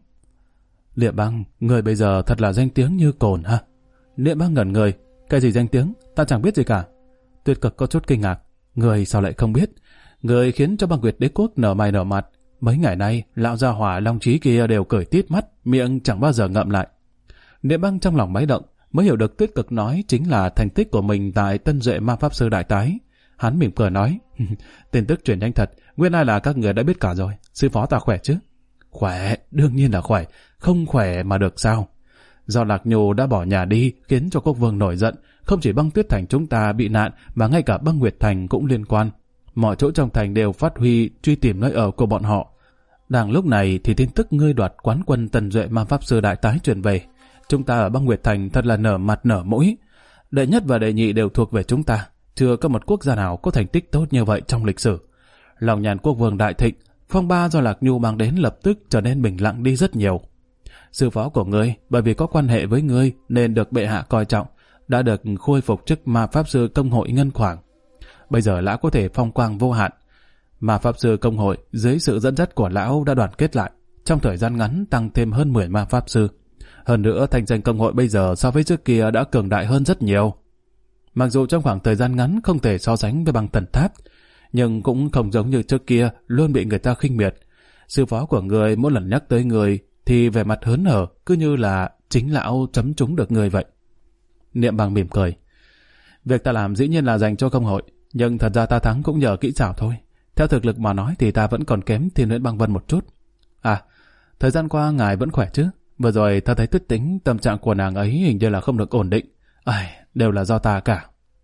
Niệm Băng, người bây giờ thật là danh tiếng như cồn ha. Niệm Băng ngẩn người, cái gì danh tiếng, ta chẳng biết gì cả. Tuyết Cực có chút kinh ngạc, người sao lại không biết? Người khiến cho Băng Nguyệt Đế quốc nở mày nở mặt. Mấy ngày nay, lão gia hỏa Long Trí kia đều cười tít mắt, miệng chẳng bao giờ ngậm lại. Niệm Băng trong lòng máy động, mới hiểu được Tuyết Cực nói chính là thành tích của mình tại Tân Duệ Ma Pháp Sư Đại Tái. Hắn mỉm cười nói: tin tức truyền nhanh thật, nguyên lai là các người đã biết cả rồi. Sư phó ta khỏe chứ? Khỏe, đương nhiên là khỏe, không khỏe mà được sao? Do Lạc Nhù đã bỏ nhà đi khiến cho quốc vương nổi giận, không chỉ Băng Tuyết Thành chúng ta bị nạn mà ngay cả Băng Nguyệt Thành cũng liên quan. Mọi chỗ trong thành đều phát huy truy tìm nơi ở của bọn họ. Đang lúc này thì tin tức ngươi đoạt quán quân Tần Duệ Ma Pháp Sư Đại Tái truyền về. Chúng ta ở Băng Nguyệt Thành thật là nở mặt nở mũi. Đệ nhất và đệ nhị đều thuộc về chúng ta. Chưa có một quốc gia nào có thành tích tốt như vậy trong lịch sử. Lòng nhàn quốc vương đại thịnh, phong ba do Lạc Nhu mang đến lập tức trở nên bình lặng đi rất nhiều. Sư phó của ngươi bởi vì có quan hệ với ngươi nên được bệ hạ coi trọng, đã được khôi phục chức Ma Pháp Sư Công hội Ngân Khoảng. Bây giờ lão có thể phong quang vô hạn. Ma Pháp Sư Công hội dưới sự dẫn dắt của lão đã đoàn kết lại, trong thời gian ngắn tăng thêm hơn 10 Ma Pháp Sư. Hơn nữa thành danh công hội bây giờ so với trước kia đã cường đại hơn rất nhiều. Mặc dù trong khoảng thời gian ngắn không thể so sánh với Băng Tần Tháp, nhưng cũng không giống như trước kia luôn bị người ta khinh miệt. Sư phó của người mỗi lần nhắc tới người thì vẻ mặt hớn hở, cứ như là chính lão chấm trúng được người vậy. Niệm Băng mỉm cười. Việc ta làm dĩ nhiên là dành cho công hội, nhưng thật ra ta thắng cũng nhờ kỹ xảo thôi. Theo thực lực mà nói thì ta vẫn còn kém Thiên Huyễn Băng Vân một chút. À, thời gian qua ngài vẫn khỏe chứ? Vừa rồi ta thấy Tuyết Tĩnh tâm trạng của nàng ấy hình như là không được ổn định. Đều là do ta cả.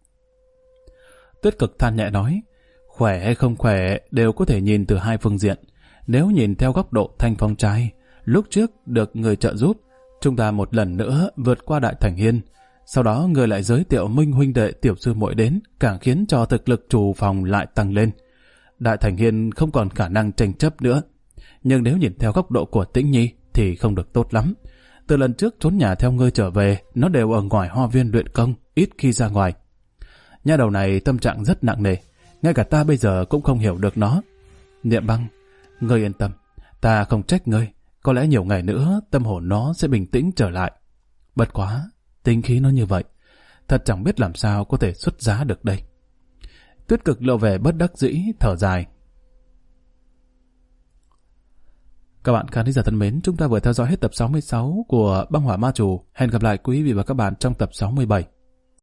Tuyết Cực than nhẹ nói, khỏe hay không khỏe đều có thể nhìn từ hai phương diện. Nếu nhìn theo góc độ Thanh Phong trai, lúc trước được người trợ giúp, chúng ta một lần nữa vượt qua Đại Thành Hiên. Sau đó người lại giới thiệu Minh huynh đệ tiểu sư muội đến, càng khiến cho thực lực chủ phòng lại tăng lên. Đại Thành Hiên không còn khả năng tranh chấp nữa. Nhưng nếu nhìn theo góc độ của Tĩnh Nhi thì không được tốt lắm. Từ lần trước trốn nhà theo ngươi trở về, nó đều ở ngoài hoa viên luyện công, ít khi ra ngoài. Nha đầu này tâm trạng rất nặng nề, ngay cả ta bây giờ cũng không hiểu được nó. Niệm Băng, ngươi yên tâm, ta không trách ngươi, có lẽ nhiều ngày nữa tâm hồn nó sẽ bình tĩnh trở lại. Bất quá, tính khí nó như vậy, thật chẳng biết làm sao có thể xuất giá được đây. Tuyết Cực lộ vẻ bất đắc dĩ, thở dài. Các bạn khán giả thân mến, chúng ta vừa theo dõi hết tập 66 của Băng Hỏa Ma Chủ. Hẹn gặp lại quý vị và các bạn trong tập 67.